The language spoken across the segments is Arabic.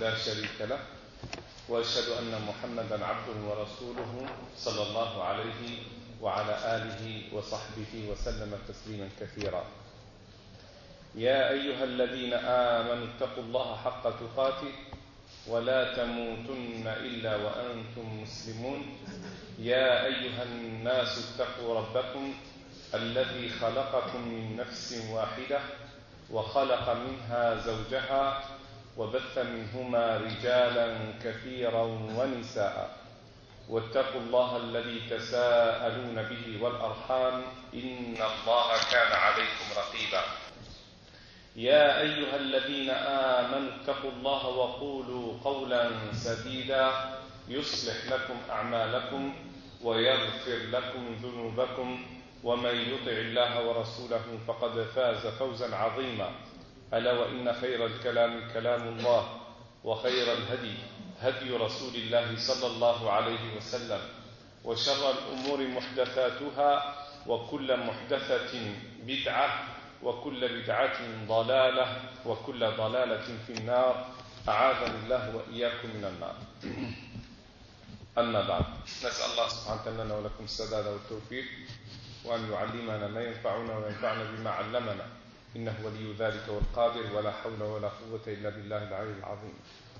لا شريك له، وأشهد أن محمدا عبده ورسوله صلى الله عليه وعلى آله وصحبه وسلم تسليما كثيرا. يا أيها الذين آمنوا اتقوا الله حق تقاته ولا تموتن إلا وأنتم مسلمون. يا أيها الناس اتقوا ربكم الذي خلقكم من نفس واحدة وخلق منها زوجها وبث منهما رجالا كثيرا ونساء، واتقوا الله الذي تساءلون به والأرحام إن الله كان عليكم رقيبا. يا أيها الذين آمنوا اتقوا الله وقولوا قولا سديدا يصلح لكم أعمالكم ويغفر لكم ذنوبكم، ومن يطع الله ورسوله فقد فاز فوزا عظيما. ألا وإن خير الكلام كلام الله، وخير الهدي هدي رسول الله صلى الله عليه وسلم، وشر الأمور محدثاتها، وكل محدثة بدعة، وكل بدعة ضلالة، وكل ضلالة في النار. أعاذني الله وإياكم من النار. أما بعد، نسأل الله سبحانه وتعالى لنا ولكم السداد والتوفيق، وأن يعلمنا ما ينفعنا وينفعنا بما علمنا، إنه ولي ذلك والقادر، ولا حول ولا قوة إلا بالله العلي العظيم.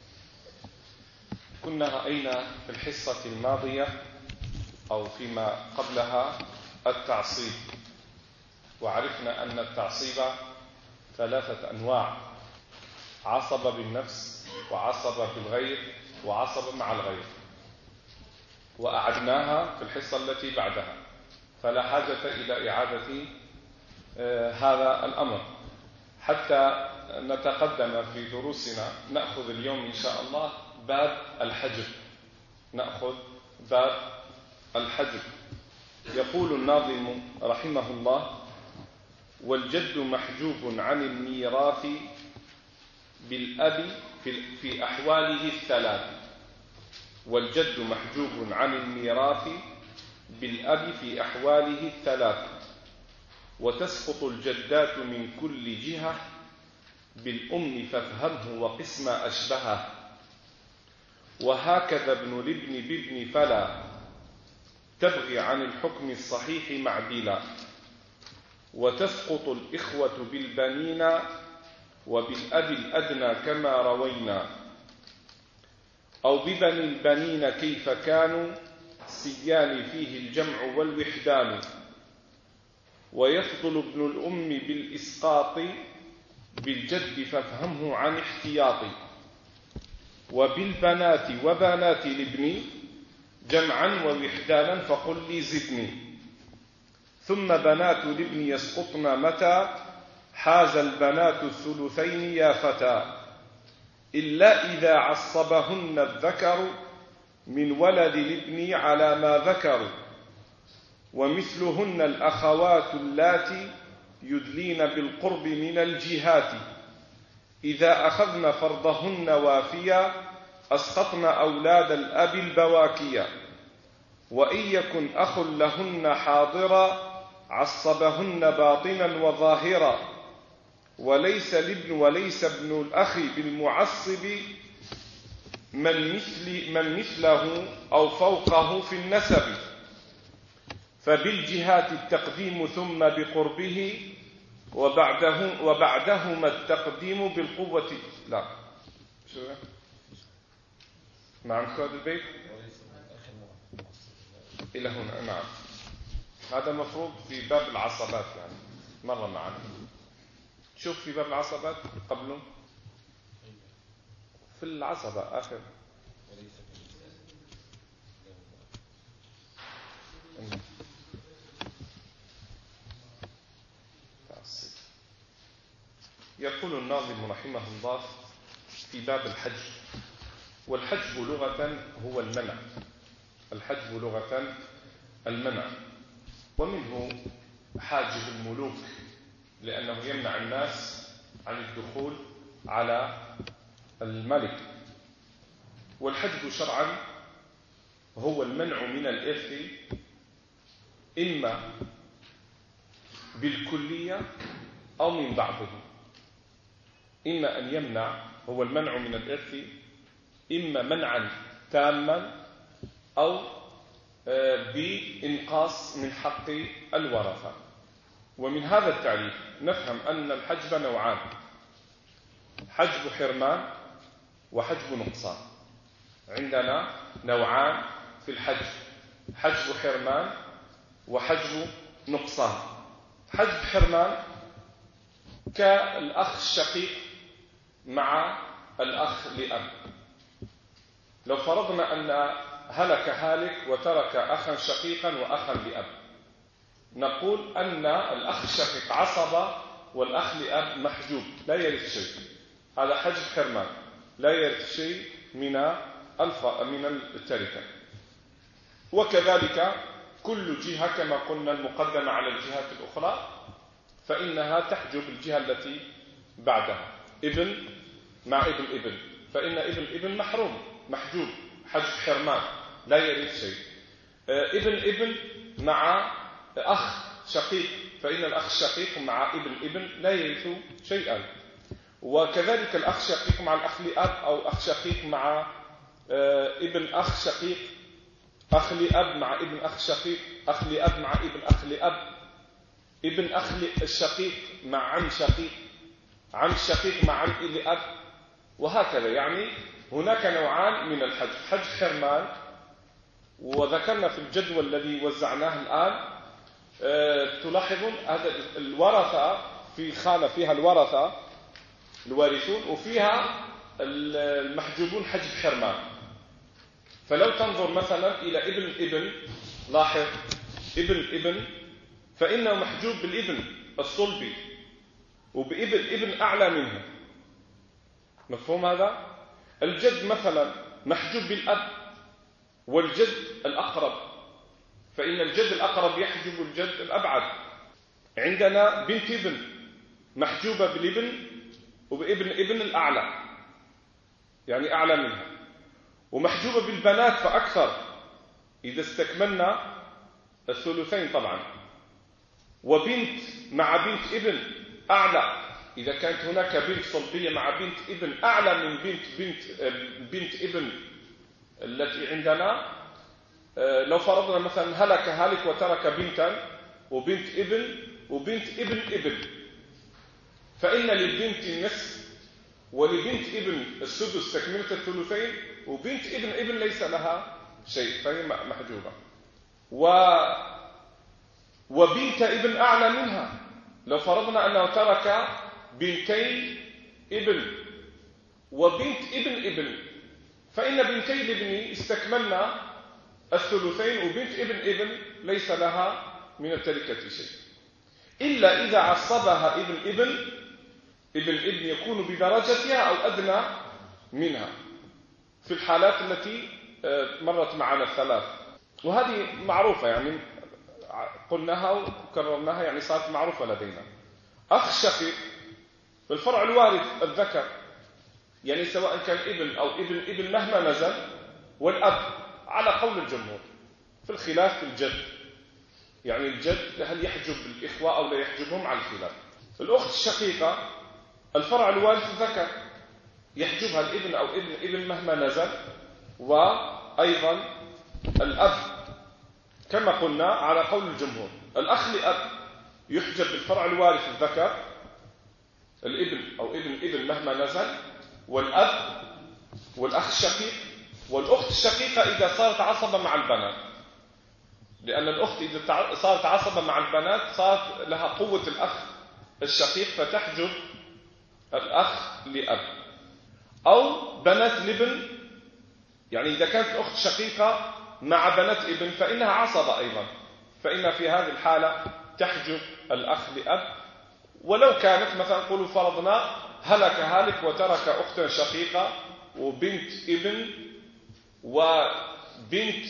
كنا رأينا في الحصة الماضية أو فيما قبلها التعصيب، وعرفنا أن التعصيب ثلاثة أنواع: عصب بالنفس، وعصب بالغير، وعصب مع الغير، وأعدناها في الحصة التي بعدها، فلا حاجة إلى إعادة هذا الأمر حتى نتقدم في دروسنا. نأخذ اليوم إن شاء الله باب الحجب، نأخذ باب الحجب. يقول الناظم رحمه الله: والجد محجوب عن الميراث بالأب في أحواله الثلاث. والجد محجوب عن الميراث بالأب في أحواله الثلاث، وتسقط الجدات من كل جهة بالأم فافهمه وقس ما أشبهه. وهكذا ابن الابن بابن فلا تبغي عن الحكم الصحيح معدلا. وتسقط الإخوة بالبنين وبالأب الأدنى كما روينا، أو ببني البنين كيف كانوا سيان فيه الجمع والوحدان. ويفضل ابن الأم بالإسقاط بالجد فافهمه عن احتياط. وبالبنات وبنات الابن جمعا ووحدانا فقل لي زدني. ثم بنات الابن يسقطن متى حاز البنات الثلثين يا فتى، إلا إذا عصبهن الذكر من ولد الابن على ما ذكروا. ومثلهن الأخوات اللاتي يدلين بالقرب من الجهات، إذا أخذن فرضهن وافيا أسقطن أولاد الأب البواكيا. وإن يكن أخ لهن حاضرا عصبهن باطنا وظاهرا. وليس الابن وليس ابن الأخ بالمعصب من مثله أو فوقه في النسب. فبالجهات التقديم ثم بقربه، وبعدهما التقديم بالقوة. لا شو ما عندك هذا البيت إلى هنا؟ نعم، هذا مفروض في باب العصبات، يعني مرة معنا. شوف في باب العصبات قبله في العصبة آخر. يقول الناظم رحمه الله في باب الحجب: والحجب لغة هو المنع. الحجب لغة المنع، ومنه حاجب الملوك لأنه يمنع الناس عن الدخول على الملك. والحجب شرعا هو المنع من الإرث إما بالكلية أو من بعضه. إما أن يمنع، هو المنع من الإرث إما منعا تاما أو بإنقاص من حق الورثة. ومن هذا التعريف نفهم أن الحجب نوعان: حجب حرمان وحجب نقصان. عندنا نوعان في الحجب: حجب حرمان وحجب نقصان. حجب حرمان كالأخ الشقيق مع الأخ لأب. لو فرضنا أن هلك هالك وترك أخا شقيقا وأخا لأب، نقول أن الأخ الشقيق عصبة والأخ لأب محجوب لا يرث شيء. هذا حجب حرمان، لا يرث شيء من التركة. وكذلك كل جهة كما قلنا المقدمة على الجهات الأخرى فإنها تحجب الجهة التي بعدها. ابن مع ابن ابن، فإن ابن ابن محروم محجوب حجب حرمان لا يرث شيء. ابن ابن مع أخ شقيق، فإن الأخ الشقيق مع ابن ابن لا يرث شيئا. وكذلك الأخ الشقيق مع الأخ لأب، أو أخ شقيق مع ابن أخ شقيق، أخ لأب مع ابن أخ شقيق، أخ لأب مع ابن أخ لأب، ابن أخ الشقيق مع عم شقيق، عم الشقيق مع عم لأب، وهكذا. يعني هناك نوعان من الحجب: حجب حرمان، وذكرنا في الجدول الذي وزعناه الآن تلاحظون هذا الورثة في خانة فيها الورثة الوارثون وفيها المحجوبون حجب حرمان. فلو تنظر مثلا إلى ابن ابن، لاحظ ابن ابن فإنه محجوب بالابن الصلبي وبابن ابن أعلى منه. مفهوم هذا؟ الجد مثلا محجوب بالأب والجد الأقرب، فإن الجد الأقرب يحجب الجد الأبعد. عندنا بنت ابن محجوبة بالابن وبابن ابن الأعلى، يعني أعلى منها، ومحجوبة بالبنات فأكثر إذا استكملنا الثلثين طبعا. وبنت مع بنت ابن أعلى إذا كانت هناك بنت صلبية مع بنت ابن أعلى من بنت ابن التي عندنا. لو فرضنا مثلا هلك هالك وترك بنتا وبنت ابن وبنت ابن ابن، فإن للبنت النصف ولبنت ابن السدس تكملة الثلثين، وبنت ابن ابن ليس لها شيء فهي محجوبة. وبنت ابن أعلى منها، لو فرضنا أنه ترك بنتي ابن وبنت ابن ابن، فإن بنتي الابن استكملنا الثلثين وبنت ابن ابن ليس لها من التركة شيء، إلا إذا عصبها ابن ابن. ابن ابن يكون بدرجتها أو أدنى منها في الحالات التي مرت معنا الثلاث، وهذه معروفة يعني قلناها وكررناها، يعني صارت معروفة لدينا. أخ شقيق بالفرع الوارث الذكر، يعني سواء كان ابن أو ابن ابن مهما نزل، والأب على قول الجمهور في الخلاف في الجد، يعني الجد هل يحجب الإخوة أو لا يحجبهم على الخلاف. الأخت الشقيقة الفرع الوارث الذكر يحجبها الابن أو ابن ابن مهما نزل، وأيضا الأب كما قلنا على قول الجمهور. الأخ لأب يحجب بالفرع الوارث الذكر الابن أو ابن ابن مهما نزل، والأب والأخ الشقيق، والأخت الشقيقة إذا صارت عصبة مع البنات، لأن الأخت إذا صارت عصبة مع البنات صارت لها قوة الأخ الشقيق فتحجب الأخ لأب. أو بنات الابن، يعني إذا كانت الأخت شقيقة مع بنات ابن فإنها عصبة أيضا، فإن في هذه الحالة تحجب الأخ لأب. ولو كانت مثلا قولوا فرضنا هلك هالك وترك أختا شقيقة وبنت ابن وبنت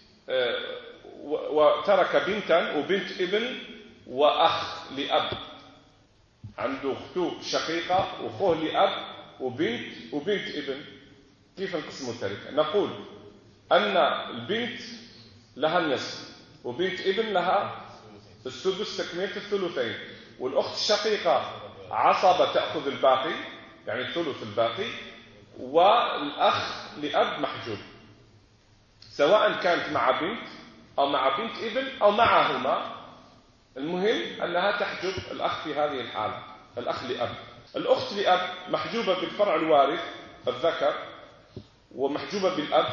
وترك بنتا وبنت ابن وأخ لأب، عنده أخته شقيقة وأخوه لأب وبنت ابن، كيف نقسم التركة؟ نقول أن البنت لها النصف وبنت ابن لها السدس تكملة الثلثين، والأخت الشقيقة عصبة تأخذ الباقي يعني الثلث الباقي، والأخ لأب محجوب، سواء كانت مع بنت أو مع بنت ابن أو معهما، المهم أنها تحجب الأخ في هذه الحالة. الأخ لأب. الأخت لأب محجوبة بالفرع الوارث الذكر، ومحجوبة بالأب،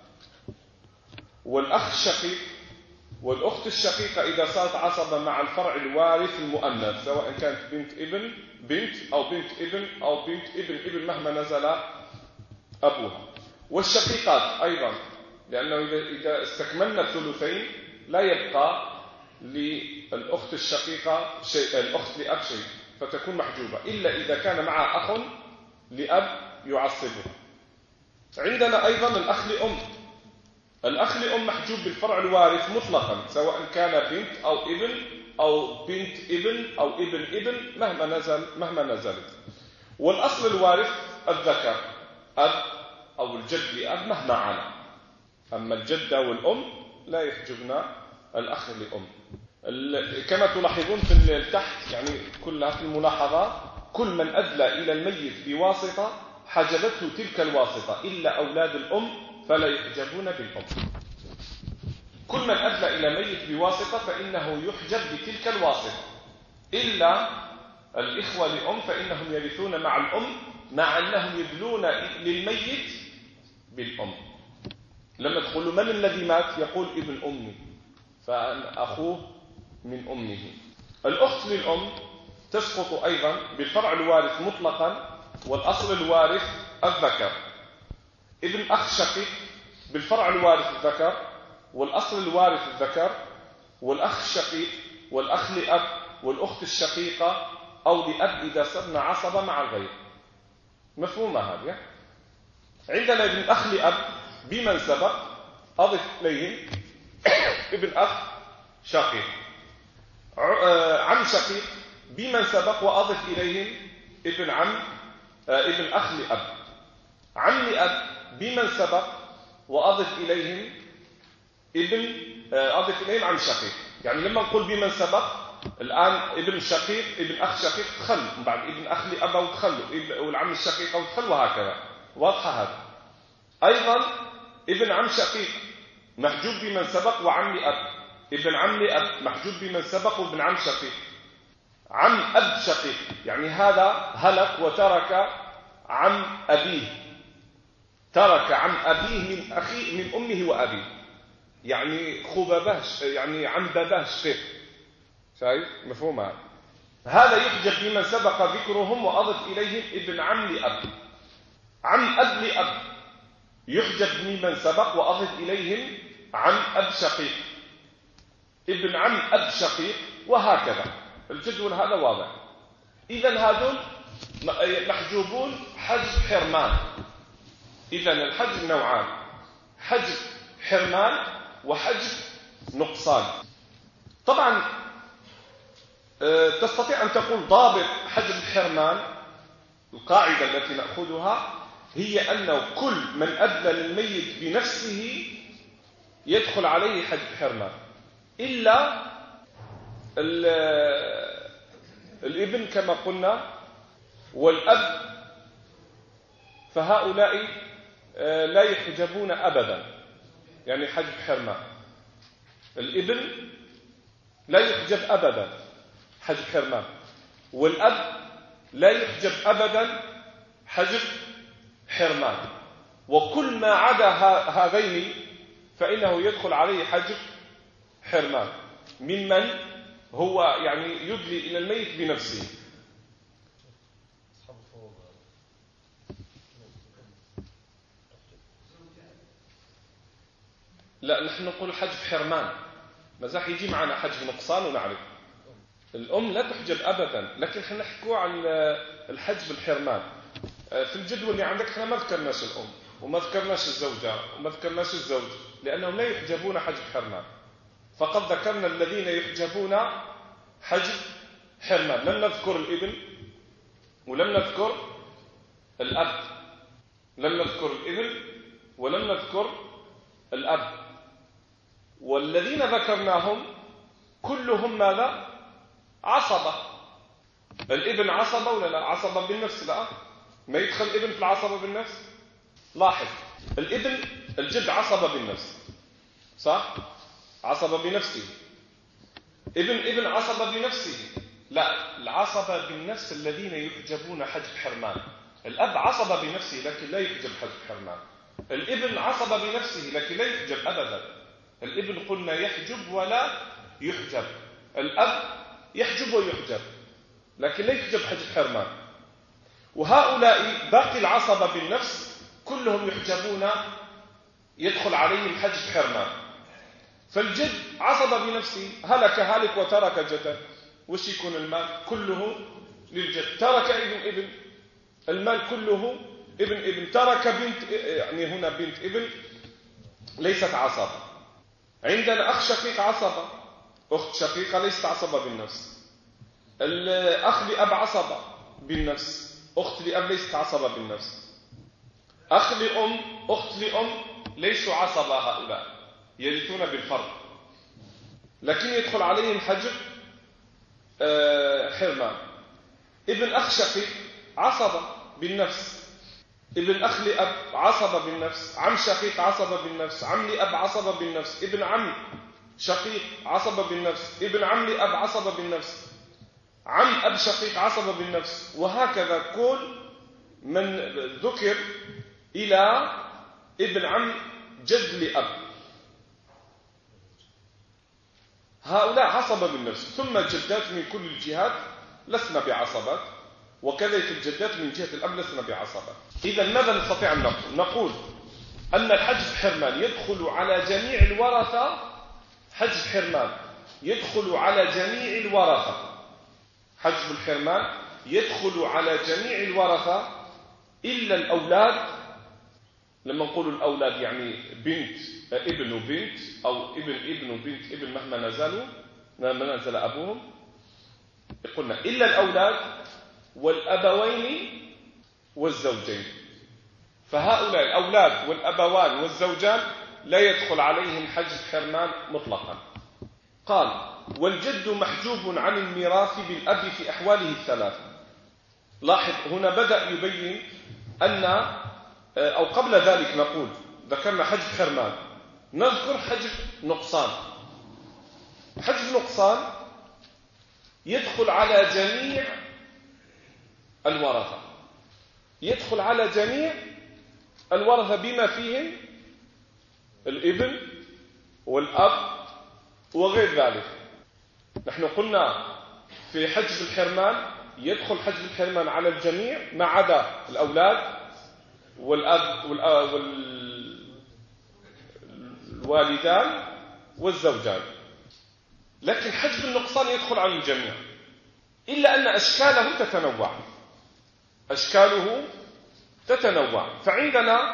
والأخ الشقيق والأخت الشقيقة إذا صارت عصبة مع الفرع الوارث المؤنث، سواء كانت بنت ابن بنت أو بنت ابن أو بنت ابن مهما نزل أبوها. والشقيقات أيضا، لأنه إذا استكملنا الثلثين لا يبقى للأخت الشقيقة شيء، الأخت لأب شيء، فتكون محجوبة إلا إذا كان معها أخ لأب يعصبه. عندنا أيضا الأخ لأم. الأخ لأم محجوب بالفرع الوارث مطلقا، سواء كان بنت أو ابن أو بنت ابن أو ابن مهما نزلت. والأصل الوارث الذكر، أب أو الجد لأب مهما علا. أما الجدة والأم لا يحجبنا الأخ لأم. كما تلاحظون في التحت، يعني كلها في الملاحظات، كل من أدلى إلى الميت بواسطة حجبته تلك الواسطة إلا أولاد الأم فلا يحجبون بالأم. كل من أدلى إلى ميت بواسطة فإنه يحجب بتلك الواسطة إلا الإخوة لأم، فإنهم يرثون مع الأم مع أنهم يدلون للميت بالأم. لما تقول من الذي مات يقول ابن أمي، فأخوه من أمه. الأخت للأم تسقط أيضا بالفرع الوارث مطلقا، والأصل الوارث الذكر. ابن أخ شقيق بالفرع الوارث الذكر، والأصل الوارث الذكر، والأخ الشقيق والأخ لأب والأخت الشقيقة أو لأب إذا صرنا عصبة مع الغير. مفهومة هذه؟ عندنا ابن أخ لأب بمن سبق أضف إليهم ابن أخ شقيق، عم شقيق بمن سبق وأضف إليهم ابن عم، ابن أخ لأب. عم لأب بمن سبق وأضف إليهم أضف إليهم عم شقيق. يعني لما نقول بمن سبق الآن ابن شقيق ابن أخ شقيق دخل، بعد ابن أخ لأب ودخل، والعم الشقيق ودخل، وهكذا. واضحة هذا؟ أيضا ابن عم شقيق محجوب بمن سبق وعم لأب. ابن عم لأب محجوب بمن سبق وابن عم شقيق. عم أب شقيق يعني هذا هلك وترك عم أبيه، ترك عم أبيه من أخيه من أمه وأبيه، يعني خبابه، يعني عم باباه شقيق. شايف؟ مفهوم هذا يحجب بمن سبق ذكرهم وأضف إليهم ابن عم لأب. عم أب لأب يحجب بمن سبق وأضف إليهم عم أب شقيق، ابن عم أب شقيق، وهكذا. الجدول هذا واضح. إذن هذول محجوبون حجب حرمان. إذن الحجب نوعان: حجب حرمان وحجب نقصان. طبعا تستطيع أن تقول ضابط حجب الحرمان، القاعدة التي نأخذها هي أنه كل من أدلى للميت بنفسه يدخل عليه حجب حرمان، إلا الابن كما قلنا والأب، فهؤلاء لا يحجبون أبدا، يعني حجب حرمان. الابن لا يحجب أبدا حجب حرمان، والأب لا يحجب أبدا حجب حرمان. وكل ما عدا هذين فإنه يدخل عليه حجب حرمان ممن هو يعني يدلي إلى الميت بنفسه. لا، نحن نقول حجب حرمان، مازال يجي معنا حجب نقصان ونعرف. الأم لا تحجب أبدا، لكن احنا نحكوا عن الحجب الحرمان. في الجدول اللي عندك احنا ما ذكرناش الأم وما ذكرناش الزوجة وما ذكرناش الزوج، لأنهم لا يحجبون حجب حرمان، فقد ذكرنا الذين يحجبون حجب حرمان. لم نذكر الابن ولم نذكر الأب، لم نذكر الابن ولم نذكر الأب. والذين ذكرناهم كلهم ماذا؟ عصبة. الابن عصبة ولا لا؟ عصبة بالنفس؟ لا، ما يدخل ابن في العصبة بالنفس. لاحظ، الابن الجد عصب بالنفس، صح؟ عصب بنفسه. ابن عصب بنفسه. لا، العصبة بالنفس الذين يحجبون حجب حرمان. الأب عصب بنفسه لكن لا يحجب حجب حرمان. الابن عصب بنفسه لكن لا يحجب أبدا. الابن قلنا يحجب ولا يحجب. الأب يحجب ويحجب لكن لا يحجب حجب حرمان. وهؤلاء باقي العصبة بالنفس كلهم يحجبون، يدخل عليهم حجب حرمان. فالجد عصب بنفسه، هلك هالك وترك جدا، وش يكون المال؟ كله للجد. ترك ابن، المال كله ابن. ترك بنت، يعني هنا بنت ابن ليست عصبة. عندنا أخ شقيق عصبة، أخت شقيقة ليست عصبة بالنفس. الأخ لأب عصبة بالنفس، أخت لأب ليست عصبة بالنفس. أخ لأم، أخت لأم ليسوا عصبة. هؤلاء يرثون بالفرض لكن يدخل عليهم حجب حرمان. ابن أخ شقيق عصبة بالنفس. ابن أخ لأب عصبة بالنفس. عم شقيق عصبة بالنفس. عم لأب عصبة بالنفس. ابن عم شقيق عصبة بالنفس. ابن عم لأب عصبة بالنفس. عم أب شقيق عصبة بالنفس. وهكذا كل من ذكر إلى ابن عم جد لأب، هؤلاء عصبة بالنفس. ثم الجدات من كل الجهات لسنا بعصبات، وكذلك الجدات من جهة الأب لسنا بعصبات. إذا ماذا نستطيع أن نقول؟ نقول أن الحجب حرمان يدخل على جميع الورثة. حجب حرمان يدخل على جميع الورثة. حجب الحرمان يدخل على جميع الورثة إلا الأولاد. لما نقول الأولاد يعني بنت ابن وبنت، أو ابن وبنت ابن مهما نزل أبوهم. قلنا إلا الأولاد والأبوين والزوجين. فهؤلاء الأولاد والأبوان والزوجان لا يدخل عليهم حجب حرمان مطلقا. قال: والجد محجوب عن الميراث بالأب في أحواله الثلاثة. لاحظ هنا بدأ يبين أن، أو قبل ذلك نقول ذكرنا حجب حرمان، نذكر حجب نقصان. حجب نقصان يدخل على جميع الورثة، يدخل على جميع الورثة بما فيهم الابن والأب وغير ذلك. نحن قلنا في حجب الحرمان يدخل حجب الحرمان على الجميع ما عدا الأولاد والأب والوالدان والزوجان. لكن حجب النقصان يدخل على الجميع إلا أن أشكاله تتنوع. أشكاله تتنوع. فعندنا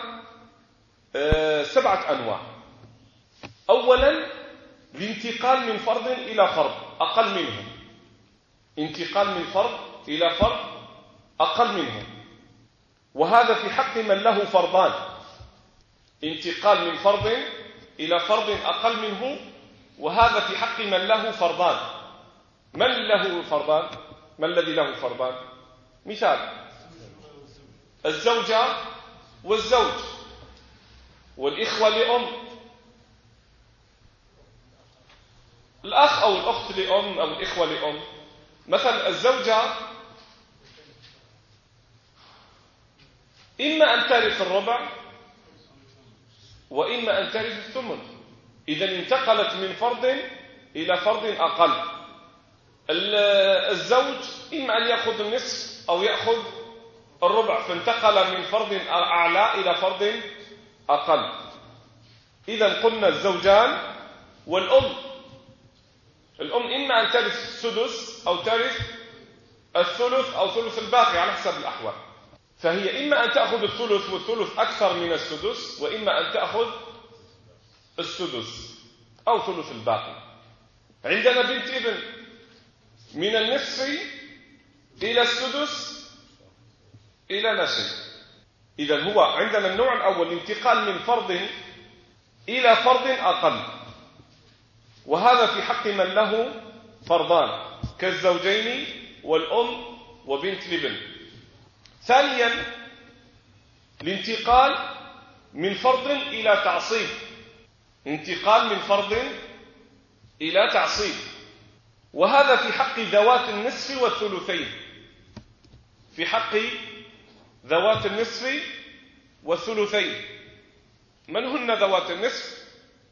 7 أنواع. أولا الانتقال من فرد إلى فرد أقل منه. انتقال من فرد إلى فرد أقل منه، وهذا في حق من له فرضان. انتقال من فرد إلى فرد أقل منه، وهذا في حق من له فرضان. من له فرضان؟ ما الذي له فرضان؟ مثال: الزوجة والزوج والإخوة لأم، الأخ أو الأخت لأم أو الإخوة لأم. مثلا الزوجة إما أن ترث الربع وإما أن ترث الثمن. إذا انتقلت من فرد إلى فرد أقل. الزوج إما أن يأخذ النصف أو يأخذ الربع، فانتقل من فرد أعلى إلى فرد أقل. إذا قلنا الزوجان والأم. الأم إما أن ترث السدس أو ترث الثلث أو ثلث الباقي على حسب الأحوال. فهي إما أن تأخذ الثلث والثلث أكثر من السدس، وإما أن تأخذ السدس أو ثلث الباقي. عندنا بنت ابن من النصف إلى السدس إلى لا شيء. إذا هو عندنا النوع الأول الانتقال من فرد إلى فرد أقل، وهذا في حق من له فرضان كالزوجين والأم وبنت الابن. ثانيا الانتقال من فرض إلى تعصيب، انتقال من فرض إلى تعصيب. وهذا في حق ذوات النصف والثلثين. في حق ذوات النصف والثلثين. من هن ذوات النصف؟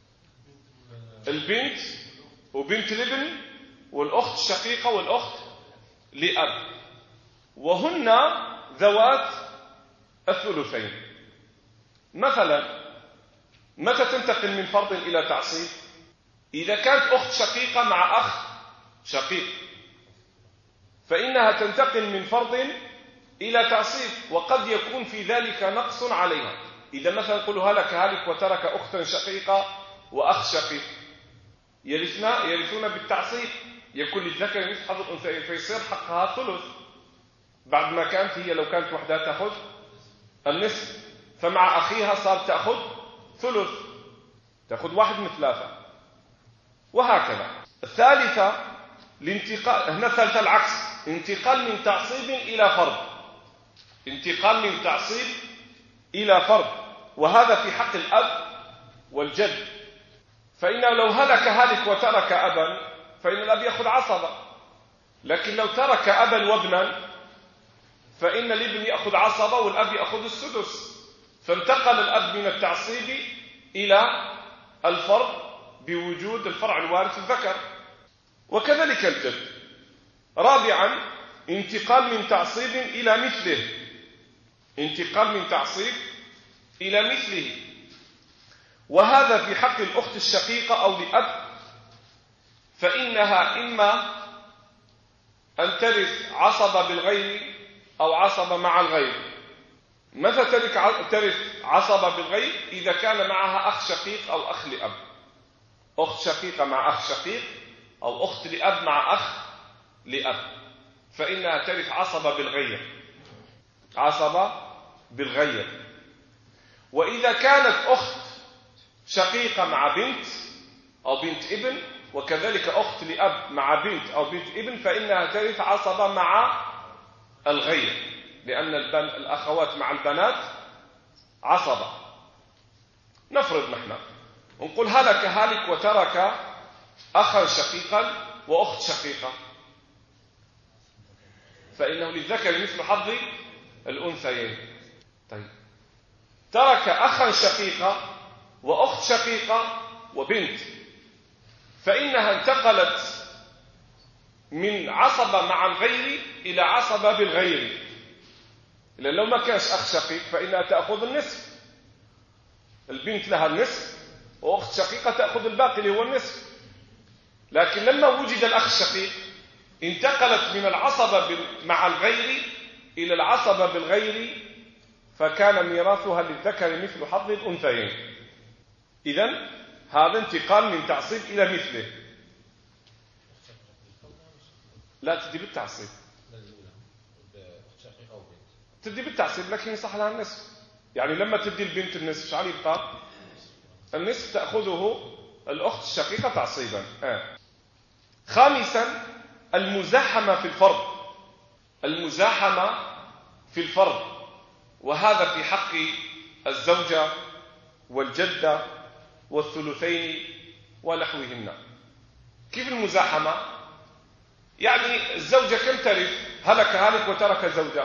البنت وبنت الابن والأخت الشقيقة والأخت لأب، وهن ذوات الثلثين. مثلا متى تنتقل من فرض إلى تعصيب؟ إذا كانت أخت شقيقة مع أخ شقيق فإنها تنتقل من فرض إلى تعصيب، وقد يكون في ذلك نقص عليها. إذا مثلا نقول هلك هالك وترك أختا شقيقة وأخ شقيق، يرثون بالتعصيب، يكون للذكر مثل حظ الأنثيين، فيصير حقها ثلث، بعد ما كانت هي لو كانت وحدها تأخذ النصف، فمع أخيها صار تأخذ ثلث، تأخذ 1 من 3، وهكذا. الثالثة الانتقال، هنا الثالثة العكس، انتقال من تعصيب إلى فرض، انتقال من تعصيب إلى فرض، وهذا في حق الأب والجد. فإنه لو هلك هالك وترك أبا فإن الأب يأخذ عصبة، لكن لو ترك أبا وابنا فإن الابن يأخذ عصبة والأب يأخذ السدس، فانتقل الأب من التعصيب إلى الفرض بوجود الفرع الوارث الذكر، وكذلك الجد. رابعا انتقال من تعصيب إلى مثله، انتقال من تعصيب إلى مثله، وهذا في حق الأخت الشقيقة أو لأب، فإنها إما أن ترث عصبة بالغير أو عصبة مع الغير. متى ترث عصبة بالغير؟ إذا كان معها أخ شقيق أو أخ لأب، أخت شقيقة مع أخ شقيق أو أخت لأب مع أخ لأب، فإنها ترث عصبة بالغير، عصبة بالغير. وإذا كانت أخت شقيقة مع بنت أو بنت ابن، وكذلك أخت لأب مع بنت أو بنت ابن، فإنها ترث عصبة مع الغير، لأن الأخوات مع البنات عصبة. نفرض نحن ونقول هلك هالك وترك أخا شقيقا وأخت شقيقة، فإنه للذكر مثل حظ الأنثيين. طيب ترك أخا شقيقا وأخت شقيقة وبنت، فإنها انتقلت من عصبة مع الغير إلى عصبة بالغير، لأن لو ما كانش أخ شقيق فإنها تأخذ النصف، البنت لها النصف وأخت شقيقة تأخذ الباقي اللي هو النصف. لكن لما وجد الأخ الشقيق انتقلت من العصبة مع الغير إلى العصبة بالغير، فكان ميراثها للذكر مثل حظ الأنثيين. إذن هذا انتقال من تعصيب إلى مثله. لا تدي بالتعصيب، تدي بالتعصيب لكن يصح لها النصف. يعني لما تدي البنت النصف شو يبقى؟ النصف تأخذه الأخت الشقيقة تعصيبا. خامسا المزاحمة في الفرض، المزاحمة في الفرض، وهذا في حق الزوجة والجدة والثلثين ونحوهن. كيف المزاحمة؟ يعني الزوجة كم ترث؟ هلك هالك وترك زوجة،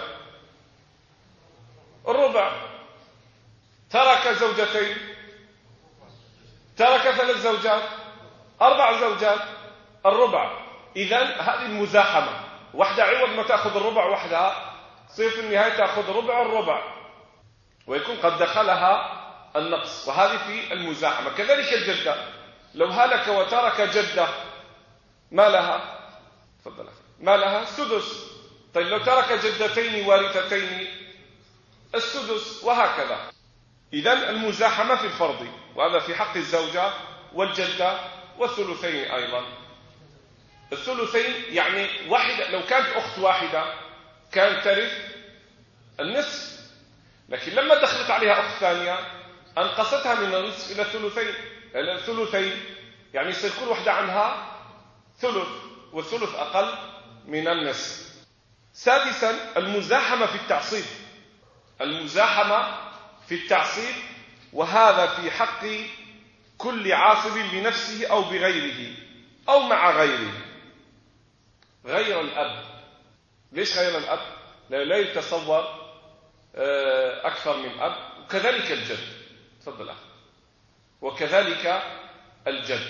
الربع. ترك زوجتين، ترك 3 زوجات، 4 زوجات، الربع. إذن هذه المزاحمة، واحدة عوض ما تأخذ الربع وحدها تصير في النهاية تأخذ ربع الربع، ويكون قد دخلها النقص، وهذه في المزاحمة. كذلك الجدة، لو هلك وترك جدة ما لها؟ تفضل. ما لها؟ السدس. طيب لو ترك جدتين وارثتين السدس، وهكذا. إذن المزاحمة في الفرض، وهذا في حق الزوجة والجدة والثلثين أيضا. الثلثين يعني واحدة، لو كانت أخت واحدة كانت ترث النصف، لكن لما دخلت عليها أخت ثانية أنقصتها من النصف إلى الثلثين، يعني يصير كل واحدة عنها ثلث، والثلث أقل من النصف. سادسا المزاحمة في التعصيب، المزاحمة في التعصيب وهذا في حق كل عاصب لنفسه أو بغيره أو مع غيره. غير الأب. ليش غير الأب؟ لا يتصور أكثر من أب. وكذلك الجد. تفضل أخي. وكذلك الجد.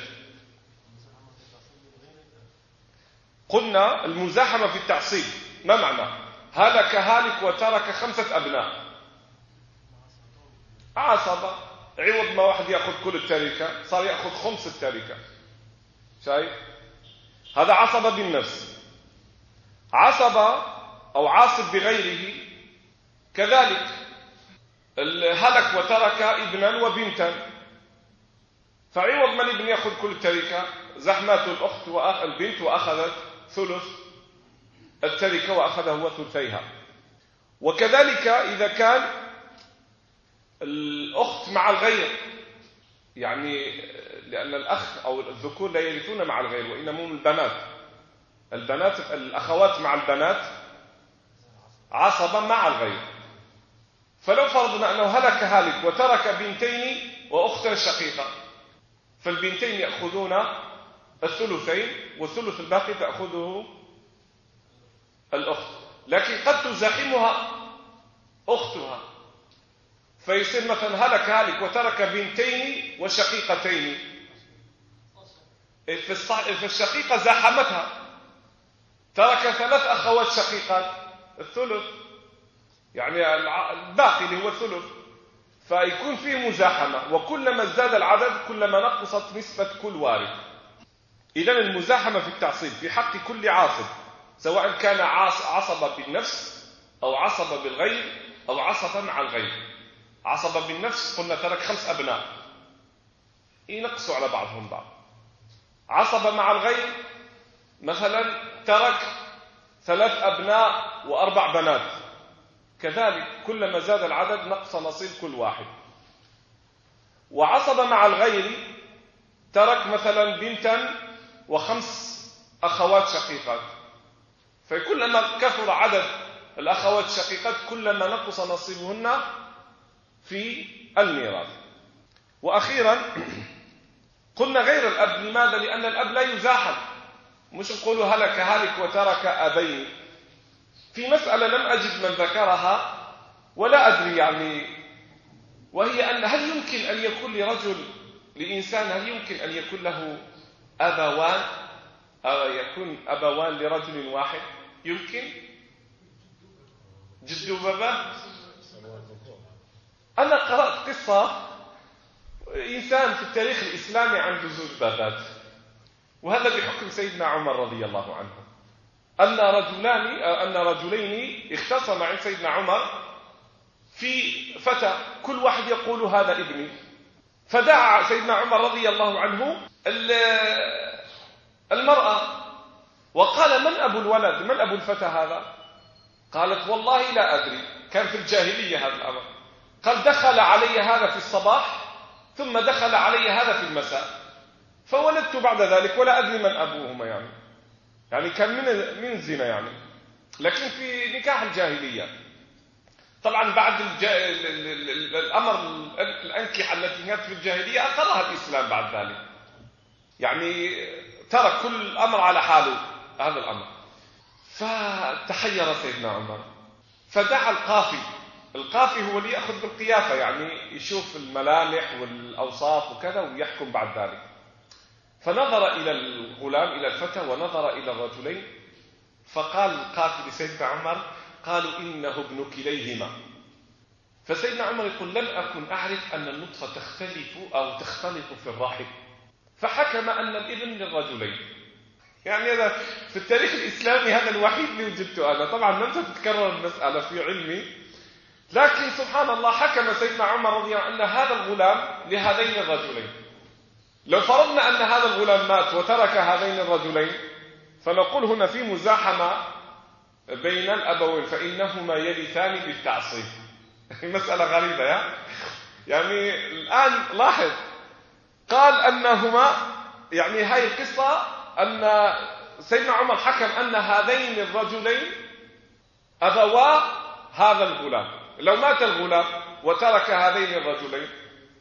قلنا المزاحمة في التعصيب ما معنى؟ هلك هالك وترك 5 أبناء، عصبة، عوض ما واحد يأخذ كل التركة صار يأخذ خمس التركة. شايف؟ هذا عصبة بالنفس. عصبة أو عاصب بغيره كذلك، هلك وترك ابنا وبنتا، فعوض ما الابن يأخذ كل التركة زحمات الأخت البنت وأخذت ثلث التركة وأخذ هو ثلثيها. وكذلك إذا كان الأخت مع الغير، يعني لأن الأخ أو الذكور لا يرثون مع الغير وإنما هم البنات الأخوات مع البنات عصبا مع الغير. فلو فرضنا أنه هلك هالك وترك بنتين وأختا شقيقة، فالبنتين يأخذون الثلثين والثلث الباقي تأخذه الأخت، لكن قد تزاحمها أختها، فيصير مثلا هلك هالك وترك بنتين وشقيقتين، فالشقيقة زاحمتها، ترك 3 أخوات شقيقات الثلث، يعني الباقي اللي هو الثلث، فيكون فيه مزاحمة، وكلما ازداد العدد كلما نقصت نسبة كل وارث. إذن المزاحمة في التعصيب في حق كل عاصب، سواء كان عصبة بالنفس أو عصبة بالغير أو عصبا على الغير. عصبة بالنفس قلنا ترك 5 أبناء ينقصوا على بعضهم بعض. عصبة مع الغير مثلا ترك 3 أبناء و4 بنات، كذلك كلما زاد العدد نقص نصيب كل واحد. وعصبة مع الغير ترك مثلا بنتا و5 أخوات شقيقات، فكلما كثر عدد الأخوات الشقيقات كلما نقص نصيبهن في الميراث. وأخيرا قلنا غير الأب. لماذا؟ لأن الأب لا يزاحم، مش نقول هلك هالك وترك أبين. في مسألة لم أجد من ذكرها ولا أدري يعني، وهي أن هل يمكن أن يكون لإنسان هل يمكن أن يكون له أبوان أو يكون أبوان لرجل واحد؟ يمكن؟ جد بابا؟ أنا قرأت قصة إنسان في التاريخ الإسلامي عنده زوج بابات، وهذا بحكم سيدنا عمر رضي الله عنه، أن رجلين اختصما عند سيدنا عمر في فتى، كل واحد يقول هذا ابني، فدعا سيدنا عمر رضي الله عنه المرأة وقال: من أبو الولد؟ من أبو الفتى هذا؟ قالت: والله لا أدري، كان في الجاهلية هذا الأمر. قال: دخل علي هذا في الصباح ثم دخل علي هذا في المساء، فولدت بعد ذلك ولا أدري من أبوهما. يعني كان من الزنا يعني، لكن في نكاح الجاهلية. طبعا بعد الأمر الأنكحة التي كانت في الجاهلية أقرها الإسلام بعد ذلك، يعني ترك كل الأمر على حاله هذا الأمر. فتحير سيدنا عمر فدعا القافي هو اللي يأخذ بالقيافة، يعني يشوف الملامح والأوصاف وكذا ويحكم بعد ذلك. فنظر إلى الغلام إلى الفتى ونظر إلى الرجلين، فقال القافي لسيدنا عمر: قالوا إنه ابن كليهما. فسيدنا عمر يقول: لم أكن أعرف أن النطفة تختلط في الرحم، فحكم أن الابن للرجلين. يعني هذا في التاريخ الإسلامي هذا الوحيد اللي وجدته أنا، طبعا لم تتكرر المسألة في علمي، لكن سبحان الله حكم سيدنا عمر رضي الله عنه أن هذا الغلام لهذين الرجلين. لو فرضنا أن هذا الغلام مات وترك هذين الرجلين، فنقول هنا في مزاحمة بين الأبوين، فإنهما يرثان بالتعصيب. مسألة غريبة يعني الآن لاحظ، قال أنهما، يعني هاي القصة أن سيدنا عمر حكم أن هذين الرجلين أبوا هذا الغلام. لو مات الغلام وترك هذين الرجلين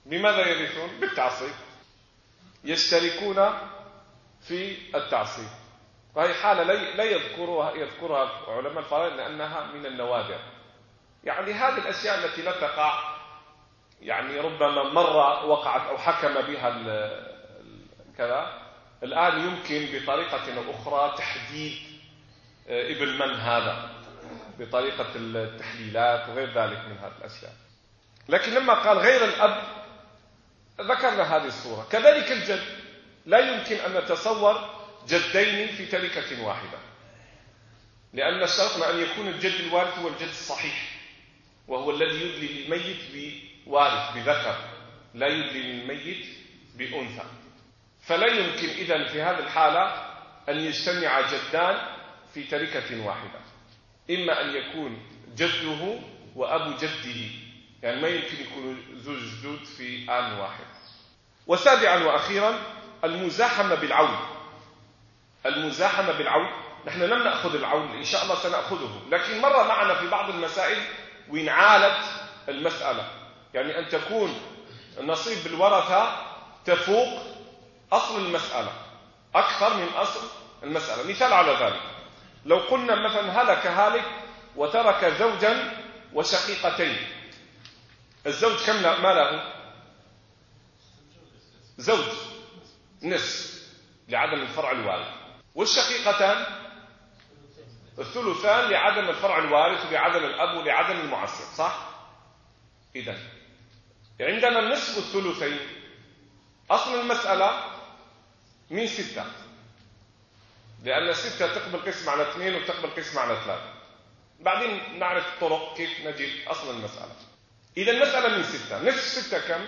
بماذا يرثون؟ بالتعصيب، يشتركون في التعصيب. وهي حالة لا يذكرها علماء الفرائض لأنها من النوادر. يعني هذه الأشياء التي لا تقع، يعني ربما مرة وقعت أو حكم بها كذا، الآن يمكن بطريقة أو أخرى تحديد ابن من هذا بطريقة التحليلات وغير ذلك من هذه الأشياء. لكن لما قال غير الأب ذكرنا هذه الصورة. كذلك الجد، لا يمكن أن نتصور جدين في تركة واحدة، لأن اشترطنا أن يكون الجد الوارث هو الجد الصحيح، وهو الذي يدلي للميت بوارث بذكر، لا يدلي للميت بأنثى. فلا يمكن إذن في هذه الحالة أن يجتمع جدان في تركة واحدة، إما أن يكون جده وأبو جده، يعني ما يمكن يكون زوج جدود في آن واحد. وسابعا وأخيرا المزاحمة بالعون. المزاحمة بالعون، نحن لم نأخذ العون، إن شاء الله سنأخذه، لكن مر معنا في بعض المسائل وإن عالت المسألة، يعني أن تكون النصيب بالورثة تفوق أصل المسألة أكثر من أصل المسألة. مثال على ذلك، لو قلنا مثلا هلك هالك وترك زوجا وشقيقتين، الزوج كم ما له؟ زوج نصف لعدم الفرع الوارث، والشقيقتان الثلثان لعدم الفرع الوارث ولعدم الأب ولعدم المعصب، صح؟ إذن عندنا النصف والثلثين، أصل المسألة من 6، لأن 6 تقبل قسم على 2 وتقبل قسم على 3. بعدين نعرف الطرق كيف نجد أصل المسألة. إذا المسألة من 6، نصف 6 كم؟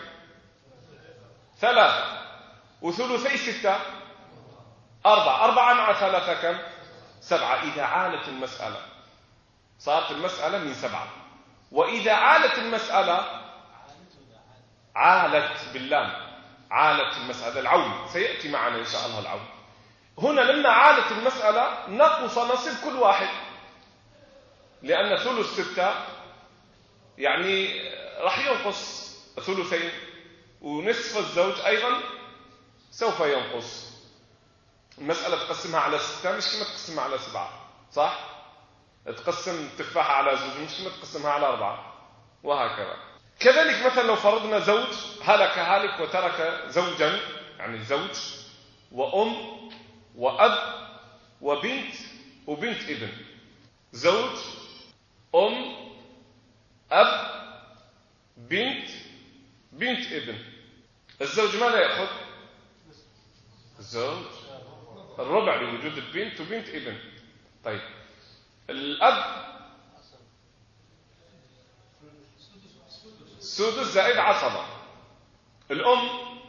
3، وثلثي 6 4، 4 مع 3 كم؟ 7. إذا عالت المسألة صارت المسألة من 7، وإذا عالت المسألة، عالت باللام، عالت المسألة، العون سيأتي معنا إن شاء الله. العون هنا لما عالت المسألة نقص نصيب كل واحد، لأن ثلث 6 يعني راح ينقص ثلثين، ونصف الزوج أيضا سوف ينقص. المسألة تقسمها على 6 مش كما تقسمها على 7، صح؟ تقسم التفاحة على زوج مش كما تقسمها على 4، وهكذا. كذلك مثلا لو فرضنا زوج هلك هالك وترك زوجا، يعني زوج وأم وأب وبنت وبنت ابن، زوج أم أب بنت بنت ابن، الزوج ماذا يأخذ؟ الزوج الربع لوجود البنت وبنت ابن. طيب الأب سدس زائد عصبة، الأم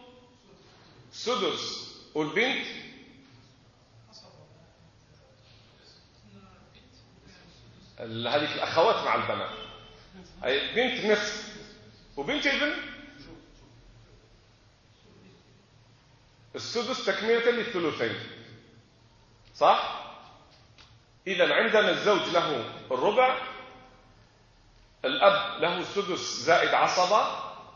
سدس، والبنت هذه الأخوات مع البنات، أي البنت نصف، وبنت ابن السدس تكملة للثلثين، صح؟ إذا عندنا الزوج له الربع، الأب له السدس زائد عصبة،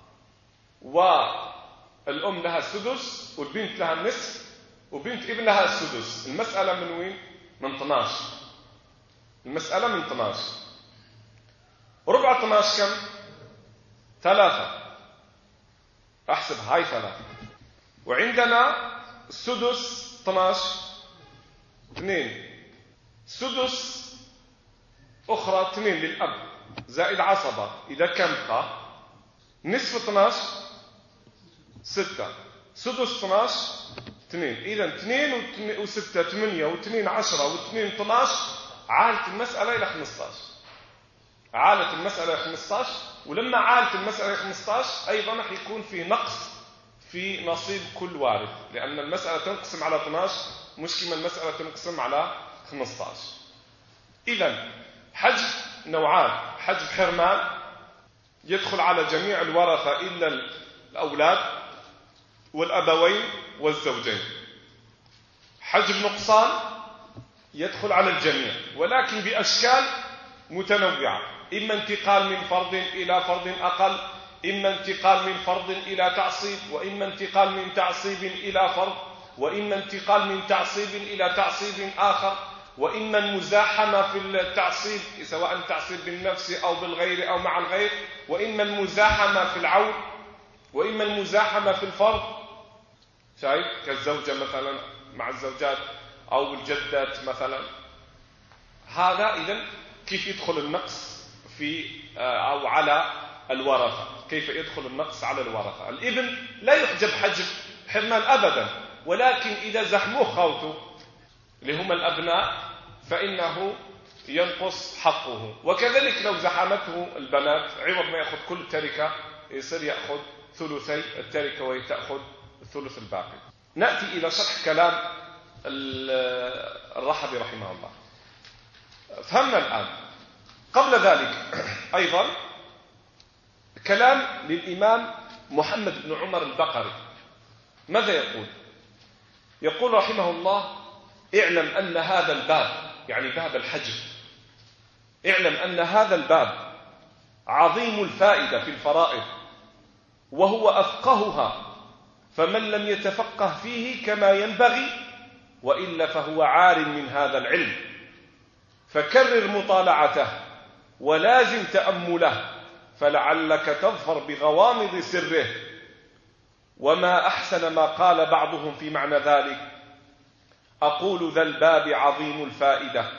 والأم لها السدس، والبنت لها النصف، وبنت ابن لها السدس. المسألة من وين؟ من 12. المسألة من 12. ربع 12 كم؟ 3. أحسب هاي 3. وعندنا السدس 12 2، سدس أخرى 2 للأب زائد عصبة، إذا كم بقى؟ نصف 12 6، سدس 12 2، إذا 2 و6 8 و2 10 و2 12. عالت المسألة إلى 15. عالت المسألة إلى 15، ولما عالت المسألة إلى 15 أيضا راح يكون في نقص في نصيب كل وارث، لأن المسألة تنقسم على 12 مش كما المسألة تنقسم على 15. إذن حجب نوعان: حجب حرمان يدخل على جميع الورثة إلا الأولاد والأبوين والزوجين. حجب نقصان يدخل على الجميع ولكن بأشكال متنوعة، إما انتقال من فرد إلى فرد أقل، إما انتقال من فرض إلى تعصيب، وإما انتقال من تعصيب إلى فرض، وإما انتقال من تعصيب إلى تعصيب آخر، وإما المزاحمة في التعصيب سواء تعصيب بالنفس أو بالغير أو مع الغير، وإما المزاحمة في العون، وإما المزاحمة في الفرض. شايف كالزوجة مثلا مع الزوجات أو الجدات مثلا. هذا إذن كيف يدخل النقص في أو على الورثة، كيف يدخل النقص على الورثة. الابن لا يحجب حجب حرمان أبدا، ولكن إذا زحموه خوته اللي هم الأبناء فإنه ينقص حقه. وكذلك لو زحمته البنات عوض ما يأخذ كل التركة يصير يأخذ ثلثي التركة ويتأخذ الثلث الباقي. نأتي إلى شرح كلام الرحبي رحمه الله. فهمنا الآن. قبل ذلك أيضا كلام للإمام محمد بن عمر البقري. ماذا يقول؟ يقول رحمه الله: اعلم أن هذا الباب، يعني باب الحجب، اعلم أن هذا الباب عظيم الفائدة في الفرائض، وهو أفقهها، فمن لم يتفقه فيه كما ينبغي وإلا فهو عار من هذا العلم، فكرر مطالعته ولازم تأمله، فلعلك تظفر بغوامض سره. وما أحسن ما قال بعضهم في معنى ذلك: أقول ذا الباب عظيم الفائدة،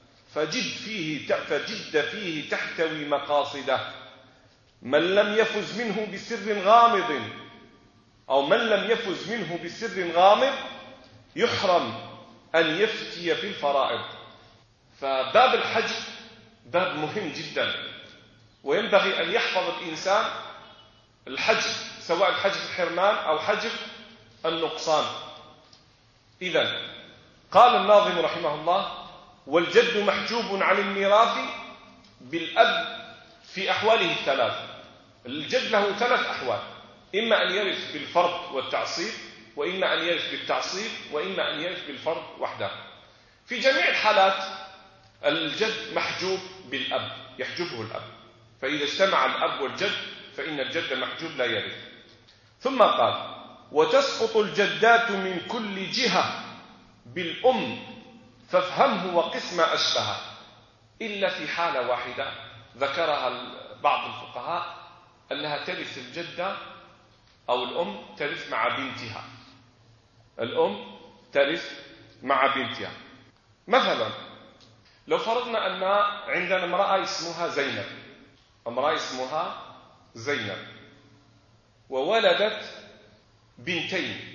فجد فيه تحتوي مقاصده، من لم يفز منه بسر غامض، أو من لم يفز منه بسر غامض يحرم أن يفتي في الفرائض. فباب الحجب باب مهم جدا، وينبغي أن يحفظ الإنسان الحجب، سواء حجب الحرمان أو حجب النقصان. إذن قال الناظم رحمه الله: والجد محجوب عن الميراث بالأب في أحواله الثلاث. الجد له ثلاث أحوال: إما أن يرث بالفرض والتعصيب، وإما أن يرث بالتعصيب، وإما أن يرث بالفرض وحده. في جميع الحالات الجد محجوب بالأب، يحجبه الأب، فإذا اجتمع الأب والجد فإن الجد محجوب لا يرث. ثم قال: وتسقط الجدات من كل جهة بالأم، فافهمه وقس ما أشبه، إلا في حالة واحدة ذكرها بعض الفقهاء، أنها ترث الجدة أو الأم ترث مع بنتها. الأم ترث مع بنتها. مثلا لو فرضنا أن عندنا امرأة اسمها زينب، امرأة اسمها زينب، وولدت بنتين،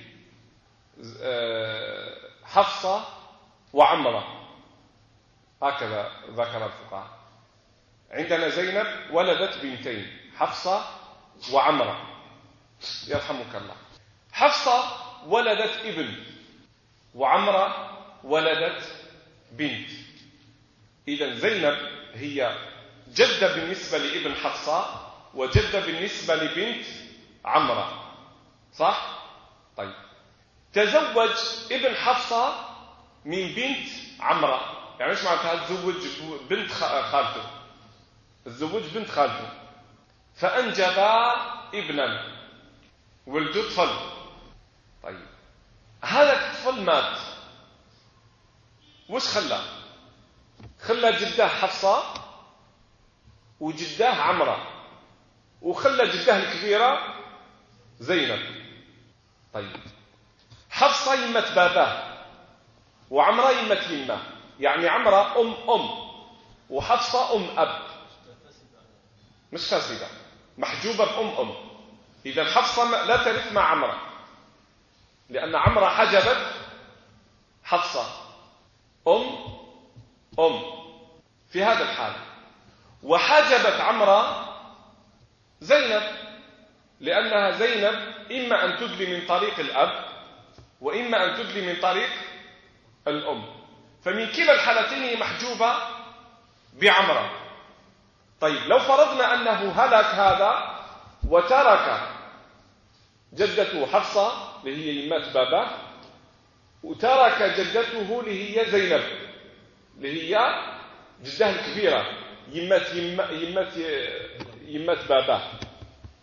حفصة وعمرة، هكذا ذكر الفقهاء. عندنا زينب ولدت بنتين، حفصة وعمرة، يرحمك الله. حفصة ولدت ابن، وعمرة ولدت بنت. إذن زينب هي جدة بالنسبة لابن حفصة، وجدة بالنسبة لبنت عمرة، صح؟ طيب، تزوج ابن حفصة من بنت عمرة، يعني ايش معناتها؟ تزوج بنت خالته، تزوج بنت خالته، فأنجبا ابنا، ولدوا طفل. طيب، هذا الطفل مات، وش خلى؟ خلى جداه حفصة وجداه عمرة، وخلى جداه الكبيرة زينب. طيب، حفصة يمت باباه، وعمرة يمت يمه، يعني عمرة أم وحفصة أب، مش فاسدة، محجوبة بأم. إذا حفصة لا ترث مع عمرة، لأن عمرة حجبت حفصة أم في هذا الحال، وحجبت عمرة زينب، لأنها زينب إما أن تدلي من طريق الأب، وإما أن تدلي من طريق الأم، فمن كلا الحالتين هي محجوبة بعمرة. طيب، لو فرضنا أنه هلك هذا وترك جدته حفصة اللي هي يمات باباه، وترك جدته اللي هي زينب اللي هي جدها الكبيرة يمات باباه،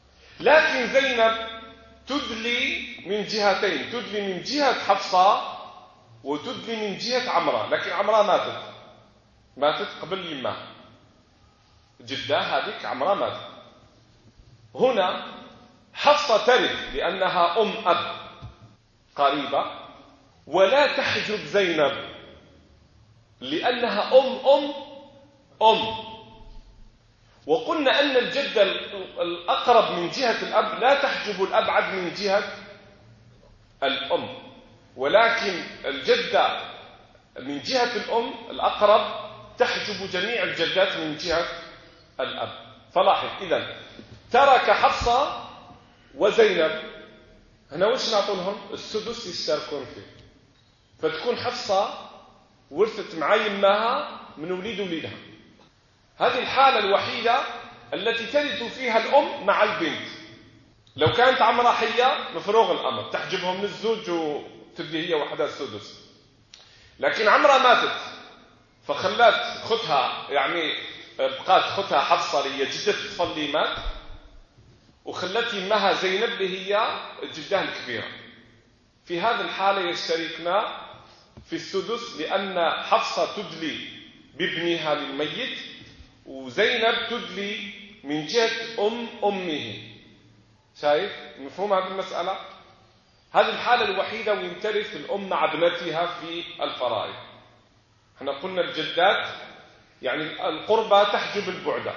لكن زينب تدلي من جهتين، تدلي من جهة حفصة وتدلي من جهة عمرة، لكن عمرة ماتت قبل يمها، جدة هذيك عمرة ماتت. هنا حفصة ترث لأنها أب قريبة، ولا تحجب زينب لأنها أم. وقلنا أن الجدة الأقرب من جهة الأب لا تحجب الأبعد من جهة الأم، ولكن الجدة من جهة الأم الأقرب تحجب جميع الجدات من جهة الأب. فلاحظ إذن ترك حفصة وزينب، هنا وش نعطونهم؟ السدس يشتركون فيه، فتكون حفصة ورثت مع يمها من وليدها. هذه الحالة الوحيدة التي ترث فيها الأم مع البنت. لو كانت عمرها حية مفروغ الأمر، تحجبهم من الزوج وتدي هي وحدها السدس. لكن عمرها ماتت فخلت خطها، يعني بقات خطها حفصة اللي هي جدة الطفل اللي مات، وخلت يمها زينب اللي هي الجدة الكبيرة. في هذه الحالة يشتركنا في السدس، لأن حفصة تدلي بابنها للميت، وزينب تدلي من جهة أمه. شايف مفهوم هذه المسألة؟ هذه الحالة الوحيدة وين ترث الأم مع ابنتها في الفرائض. احنا قلنا الجدات يعني القربة تحجب البعدة،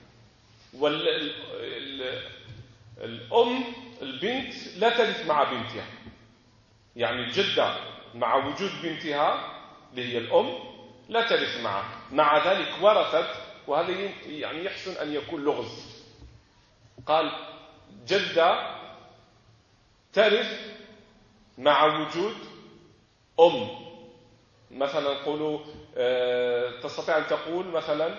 والأم البنت لا ترث مع بنتها، يعني الجدة مع وجود بنتها اللي هي الأم لا ترث معها، مع ذلك ورثت، وهذا يعني يحسن أن يكون لغز. قال جدة ترث مع وجود مثلا قولوا تستطيع أن تقول مثلا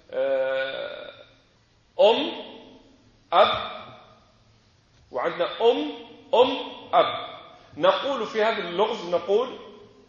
أب وعندنا أب. نقول في هذا اللغز نقول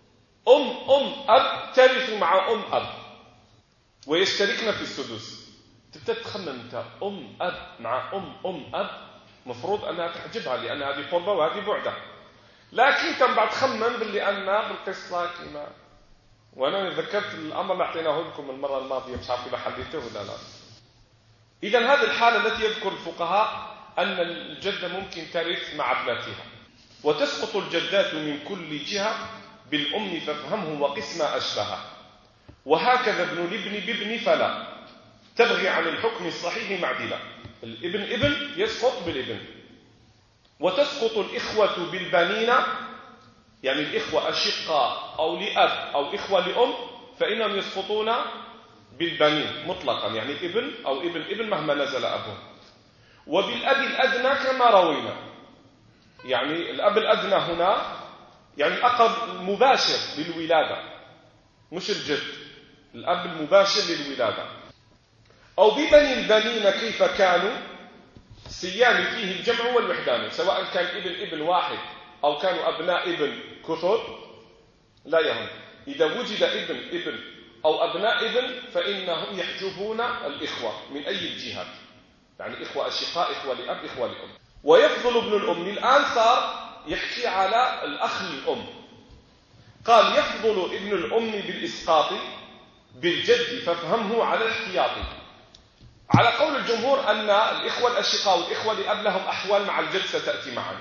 أب ترث مع أب ويشتركنا في السدس. تبدأ تخمن أنت أب مع أب، مفروض أنها تحجبها لأن هذه قربة وهذه بعدة، لكن تم بعد تخمن باللي أن بالقصة كما، وأنا ذكرت الأمر اللي أعطيناه لكم المرة الماضية، مش عارف إذا حليته ولا لا. إذن هذه الحالة التي يذكر الفقهاء أن الجدة ممكن ترث مع ابنتها. وتسقط الجدات من كل جهة بالأم فافهمه وقسما أشبهه، وهكذا ابن الابن بابن فلا تبغي عن الحكم الصحيح معدلا. الابن يسقط بالابن. وتسقط الإخوة بالبنين، يعني الإخوة أشقاء أو لأب أو إخوة لأم فإنهم يسقطون بالبنين مطلقا، يعني ابن أو ابن مهما نزل أبوه. وبالأب الأدنى كما روينا، يعني الأب الأدنى هنا يعني الأقرب المباشر للولادة، مش الجد، الأب المباشر للولادة. أو ببني البنين كيف كانوا سيان فيه الجمع والوحدان، سواء كان ابن واحد أو كانوا أبناء ابن كثر لا يهم. إذا وجد ابن أو أبناء ابن فإنهم يحجبون الإخوة من أي الجهات، يعني إخوة أشقاء، إخوة لأب، إخوة لأم. ويفضل ابن الأم. الآن صار يحكي على الأخ الأم. قال يفضل ابن الأم بالإسقاط بالجد فافهمه على الاحتياط. على قول الجمهور أن الإخوة الأشقاء والإخوة لأب لهم أحوال مع الجد ستأتي معنا.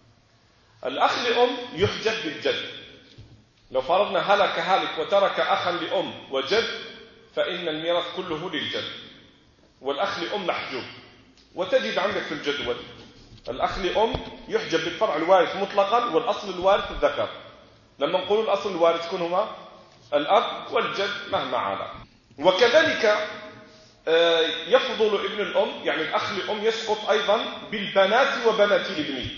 الأخ لأم يحجب بالجد، لو فرضنا هلك وترك أخا لأم وجد فإن الميراث كله للجد، والأخ لأم محجوب. وتجد عندك في الجدول الأخ لأم يحجب بالفرع الوارث مطلقا، والأصل الوارث الذكر. لما نقول الأصل الوارث كن هما الأب والجد مهما علا. وكذلك يفضل ابن الأم، يعني الأخ لأم يسقط أيضا بالبنات وبنات الابن.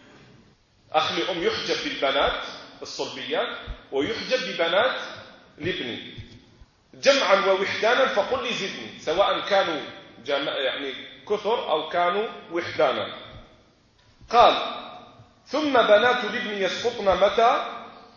أخ لأم يحجب بالبنات الصلبيات ويحجب ببنات الابن جمعا ووحدانا، فقل لي زدني، سواء كانوا يعني كثر أو كانوا وحدانا. قال ثم بنات الابن يسقطن متى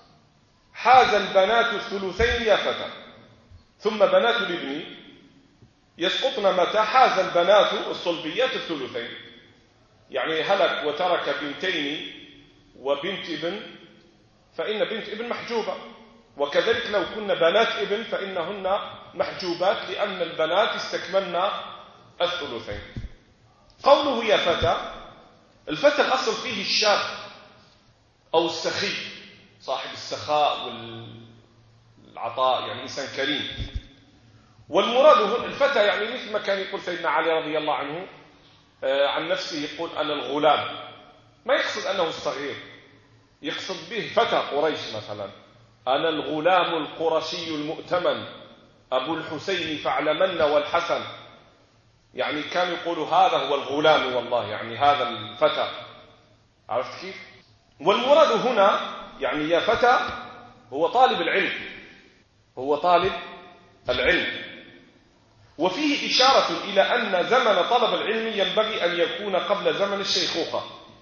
حاز البنات الثلثين يا فتى. ثم بنات الابن يسقطن متى حاز البنات الصلبيات الثلثين. يعني هلك وترك بنتين وبنت ابن، فإن بنت ابن محجوبة، وكذلك لو كنا بنات ابن فإنهن محجوبات، لأن البنات استكملن الثلثين. قوله يا فتى، الفتى الأصل فيه الشاب أو السخي، صاحب السخاء والعطاء، يعني إنسان كريم. والمراد الفتى يعني مثل ما كان يقول سيدنا علي رضي الله عنه عن نفسه، يقول أنا الغلام، ما يقصد أنه الصغير، يقصد به فتى قريش مثلا، أنا الغلام القرشي المؤتمن أبو الحسين فاعلمن والحسن، يعني كان يقول هذا هو الغلام والله، يعني هذا الفتى. عرفت كيف؟ والمراد هنا يعني يا فتى هو طالب العلم، هو طالب العلم. وفيه إشارة إلى أن زمن طلب العلم ينبغي أن يكون قبل زمن الشيخوخة،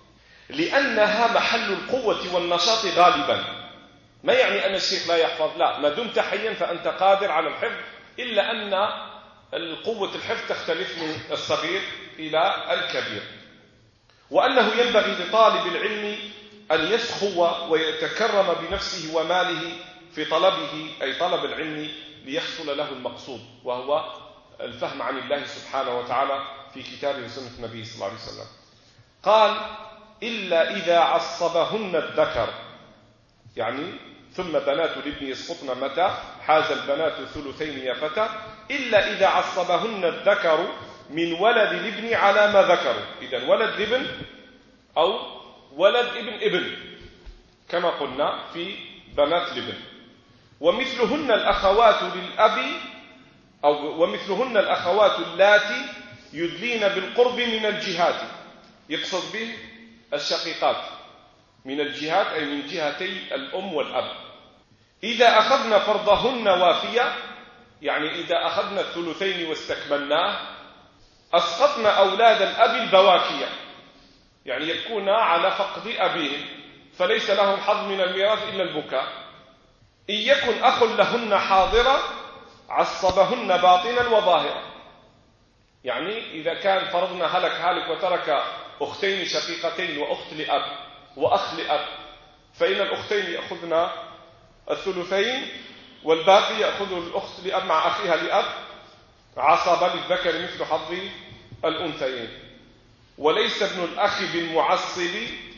لأنها محل القوة والنشاط غالبا. ما يعني أن الشيخ لا يحفظ، لا، ما دمت حيا فأنت قادر على الحفظ، إلا أن القوة الحفظ تختلف من الصغير إلى الكبير. وأنه ينبغي لطالب العلم أن يسخو ويتكرم بنفسه وماله في طلبه، أي طلب العلم، ليحصل له المقصود، وهو الفهم عن الله سبحانه وتعالى في كتابه وسنة النبي صلى الله عليه وسلم. قال إلا إذا عصبهن الذكر، يعني ثم بنات الابن يسقطن متى حاز البنات ثلثين يا فتى، إلا إذا عصبهن الذكر من ولد الابن على ما ذكروا. إذن ولد الابن أو ولد ابن كما قلنا في بنات الابن. ومثلهن الأخوات للأب، أو ومثلهن الأخوات اللاتي يدلين بالقرب من الجهات، يقصد به الشقيقات من الجهات، أي من جهتي الأم والأب. إذا أخذنا فرضهن وافية، يعني إذا أخذنا الثلثين واستكملناه، أسقطنا أولاد الأب البواكية، يعني يكون على فقد أبيهم، فليس لهم حظ من الميراث إلا البكاء. إن يكن أخ لهن حاضرا عصبهن باطنا وظاهرا، يعني إذا كان فرضنا هالك وترك أختين شقيقتين وأخت لأب وأخ لأب، فإن الأختين يأخذن الثلثين، والباقي يأخذ الأخت لأب مع أخيها لأب، عصب للذكر مثل حظ الأنثيين. وليس ابن الأخ بالمعصب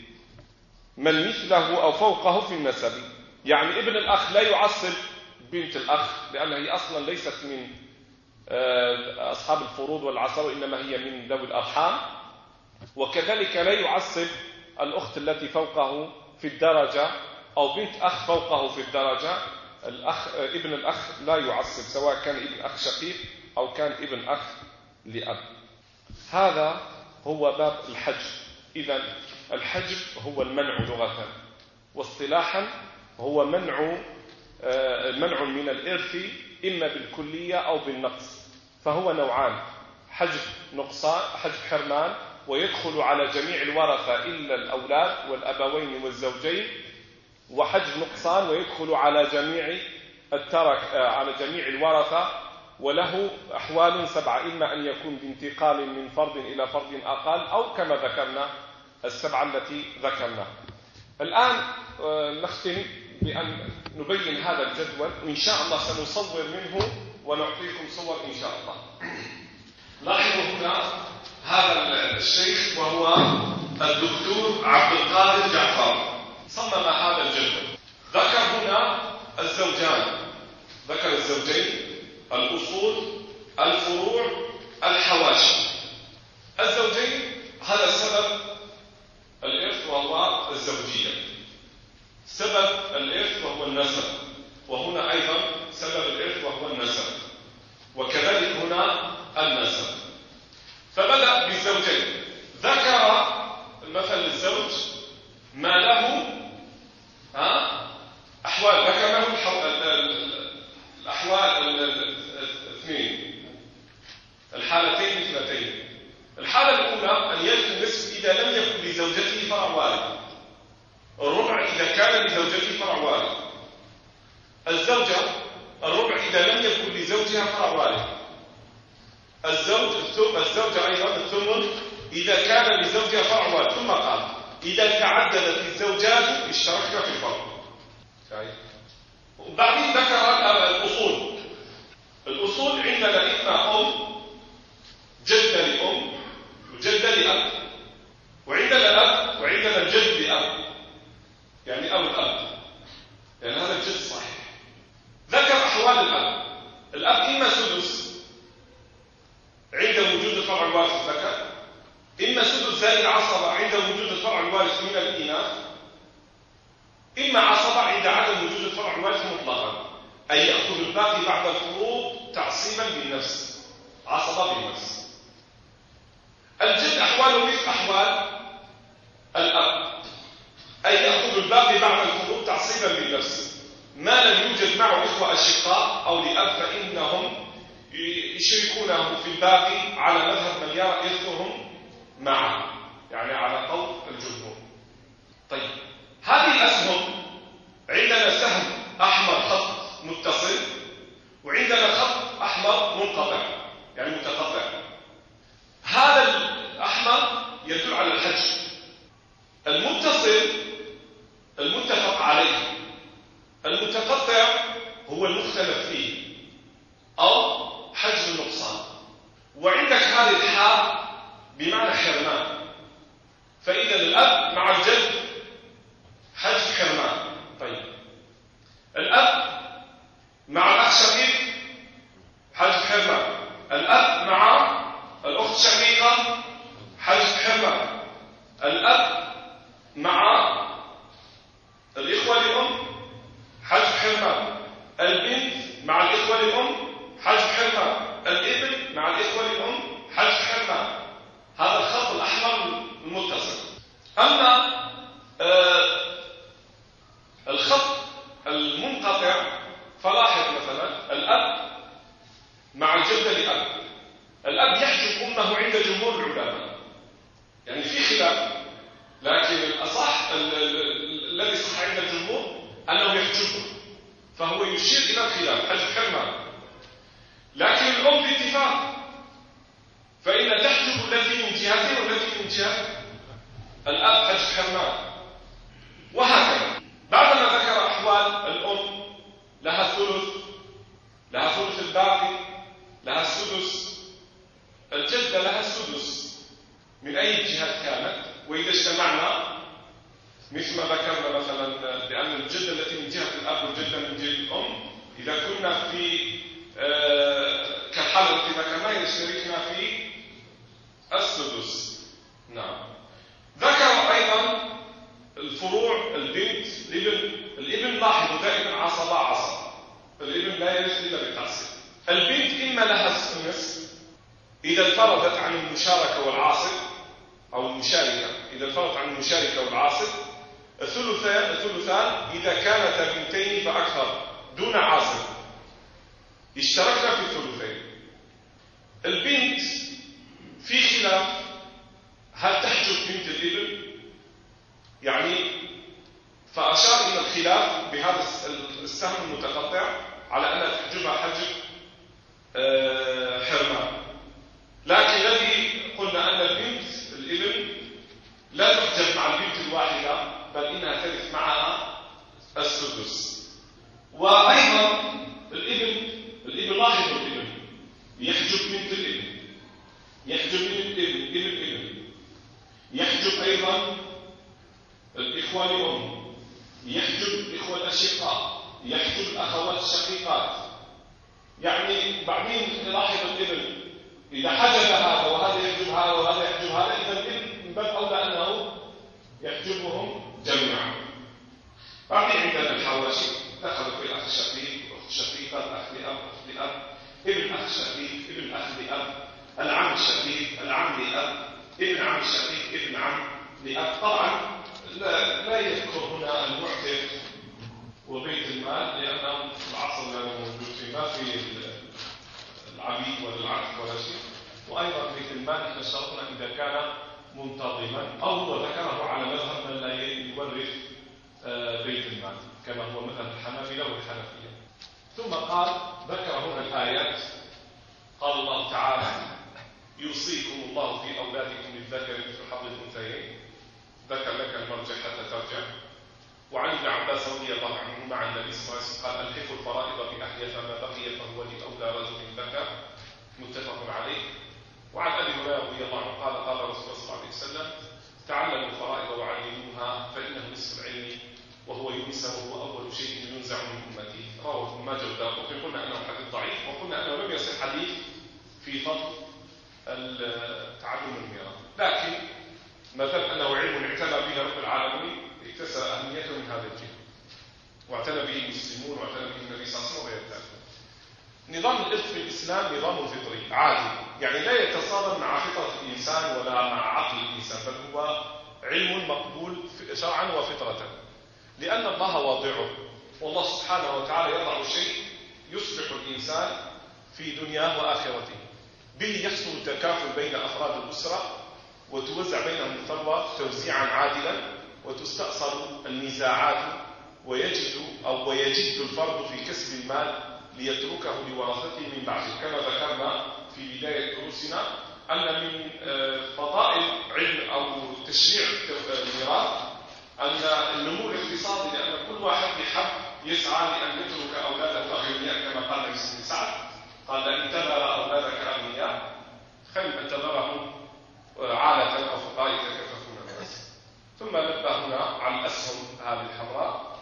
من مثله أو فوقه في النسب، يعني ابن الأخ لا يعصب بنت الأخ، لأنها هي أصلا ليست من أصحاب الفروض والعصر، إنما هي من ذوي الأرحام. وكذلك لا يعصب الأخت التي فوقه في الدرجة، أو بنت أخ فوقه في الدرجة. ابن الأخ لا يعصب، سواء كان ابن أخ شقيق أو كان ابن أخ لأب. هذا هو باب الحجب. إذن الحجب هو المنع لغة، واصطلاحا هو منع من الإرث إما بالكلية أو بالنقص. فهو نوعان: حجب نقصان، حجب حرمان، ويدخل على جميع الورثة إلا الأولاد والأبوين والزوجين، وحجب نقصان ويدخل على جميع على جميع الورثة، وله أحوال 7، إما أن يكون بانتقال من فرد إلى فرد أقل، أو كما ذكرنا 7 التي ذكرنا. الآن نختم بأن نبين هذا الجدول، وإن شاء الله سنصور منه ونعطيكم صور إن شاء الله. لاحظوا هنا هذا الشيخ وهو الدكتور عبد القادر جعفر صمم هذا الجدول. ذكر هنا الزوجان، ذكر الزوجين، الأصول، الفروع، الحواشي. الزوجين هذا سبب الإرث وهو الزوجية، سبب الإرث وهو النسب، وهنا أيضا سبب الإرث وهو النسب، وكذلك هنا النسب. فبدأ بالزوجين، ذكر مثل الزوج ما له أحوال، ذكر له الأحوال الاثنين، الحالتين الاثنتين. الحالة الأولى أن يرث النصف إذا لم يكن لزوجته فرع وارث، الربع إذا كان لزوجته فرع وارث، الزوجة الربع إذا لم يكن لزوجها فرع وارث، الزوجة أيضا الثمن إذا كان لزوجها فرع وارث. ثم قال إذا تعددت الزوجات اشتركنا في الفرع. وبعدين ذكر الأصول. الأصول عندنا إما أم، جدة لأم، وجدة لأب، وعندنا الأب وعندنا الجد لأب، يعني أو الأب، لأن هذا الجد صحيح. ذكر أحوال الأب. الأب إما سدس عند وجود الفرع الوارث الذكر، إما سدس زائد عصبة عند وجود الفرع الوارث من الإناث، إما عصبة عند عدم وجود الفرع الوارث مطلقا، أي يأخذ الباقي بعد الفروض تعصيبا بالنفس، عصبة بالنفس. الجد أحواله مثل أحوال الأب، أي يأخذ الباقي بعد الفروض تعصيبا بالنفس، ما لم يوجد معه إخوة أشقاء أو لأب فإنهم يشركونه في الباقي على مذهب من يرى إرثهم معا، يعني على قول الجمهور. طيب هذه الأسهم عندنا سهم أحمر خط متصل، وعندنا خط أحمر منقطع يعني متقطع. هذا الأحمر يدل على الحجم. المتصل المتفق عليه، المتقطع هو المختلف فيه أو حجم النقصان. وعندك هذه الحاء بمعنى حرمان، فإذا الأب مع الجد حجم حرمان. طيب الأب مع الأخ شقيق حجم حرمان، الأب مع الأخت شقيقة حجم حرمان، الأب مع الإخوة لأم حجم حرمان، البنت مع الإخوة لأم حجم حرمان، الابن مع الإخوة لأم حجم حرمان. هذا الخط الأحمر المتصل. أما الخط المنقطع فلاحظ مثلا الأب مع الجدة لأب، الأب يحجب أمه عند جمهور العلماء، يعني في خلاف، لكن الأصح الذي صح عند الجمهور أنه يحجبه، فهو يشير إلى الخلاف حجب حرمان. لكن الأم باتفاق فإن تحجب التي من جهتين والتي من جهة الأب حجب حرمان. وهكذا بعدما ذكر أحوال الأم لها الثلث، لها ثلث الباقي، لها السدس، الجدة لها السدس من أي جهة كانت، وإذا اجتمعنا مثل ما ذكرنا مثلا لأن الجدة التي من جهة الأب والجدة من جهة الأم إذا كنا في كالحالة التي ذكرناها يشتركنا في السدس. نعم. ذكر أيضا الفروع البنت الابن لاحظوا دائما عصبة، الابن لا يرث إلا بالتعصيب. البنت إما لها السدس إذا انفردت عن المشاركة والعاصب أو المشاركة، إذا انفردت عن المشاركة والعاصب، الثلثان إذا كانتا بنتين فأكثر دون عاصب اشتركنا في الثلثين. البنت في خلاف هل تحجب بنت الابن، يعني فأشار إلى الخلاف بهذا السهم المتقطع على أنها تحجبها حجب حرمان. لكن الذي قلنا أن البنت الابن لا تحجب مع البنت الواحدة، بل إنها ترث معها السدس. وأيضا الابن لاحظوا الابن يحجب بنت الابن، يحجب ابن الابن، يحجب أيضا الإخوة لأم، يحجب الإخوة الأشقاء، يحجب الأخوات الشقيقات. يعني بعدين نلاحظ الابن إذا حجب هذا وهذا يحجب هذا وهذا يحجب هذا، إذا الابن من باب أولى أنه يحجبهم جميعا. بعدين عندنا الحواشي دخلوا في الأخ الشقيق، الأخت الشقيقة، الأخ لأب، أخت لأب، ابن أخ شقيق، ابن أخ لأب، العم الشقيق، العم لأب، ابن عم الشقيق، ابن عم لأب. طبعا لا يذكر هنا المعتق وبيت المال لأنه في العصر اللي أنا موجود فيه ما في العبيد ولا العتق ولا شيء. وأيضا بيت المال إذا شرطنا إذا كان منتظما أو هو ذكره على مذهب من لا يورث بيت المال كما هو مذهب الحنابلة والحنفية. ثم قال ذكر هنا الآيات. قال الله تعالى: يوصيكم الله في أولادكم للذكر واعتنى به المسلمون واعتنى به النبي صلى الله عليه وسلم وغير ذلك. نظام الإرث في الإسلام نظام فطري عادي، يعني لا يتصادم مع فطرة الإنسان ولا مع عقل الإنسان، بل هو علم مقبول شرعا وفطرة، لأن الله واضعه، والله سبحانه وتعالى يضع شيء يصلح الإنسان في دنياه وآخرته، به يحصل التكافل بين أفراد الأسرة وتوزع بينهم الثروة توزيعا عادلا، وتستأصل النزاعات ويجد الفرد في كسب المال ليتركه لورثته من بعده. كما ذكرنا في بداية دروسنا أن من فضائل علم أو تشريع الميراث أن النمو الاقتصادي، لأن كل واحد يحب يسعى لأن يترك أولاده أغنياء، كما قال ابن سعد قال: إن تذر أولادك أغنياء خير أن تذرهم عالة أو فقراء يتكففون الناس. ثم نبه هنا على الأسهم هذه الحمراء،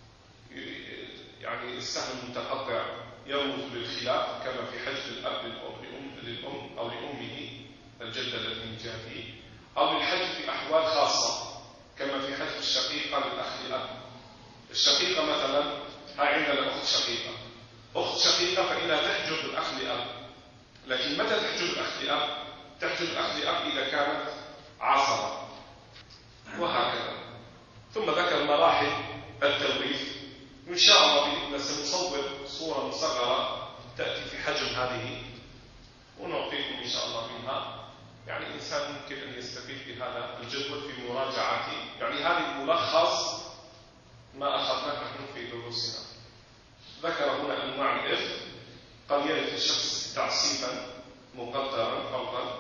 يعني السهم المتقطع يرمز للخلاف، كما في حجب الأب للأم أو لأمه الجدة التي من جهته، أو للحجب في أحوال خاصة، كما في حجب الشقيقة للأخ لأب. الشقيقة مثلا هاي عندنا أخت شقيقة، أخت شقيقة فإنها تحجب الأخ لأب، لكن متى تحجب الأخ لأب؟ تحجب الأخ لأب إذا كانت عصبة، وهكذا. ثم ذكر مراحل التوريث، وإن شاء الله بإذن سنصور صورة مصغرة تأتي في حجم هذه ونعطيكم إن شاء الله منها، يعني الإنسان ممكن أن يستفيد بهذا الجدول في مراجعته، يعني هذه ملخص ما أخذناه نحن في دروسنا. ذكر هنا أنواع الإرث: قد يرث الشخص تعصيبا مقدرا فرضا،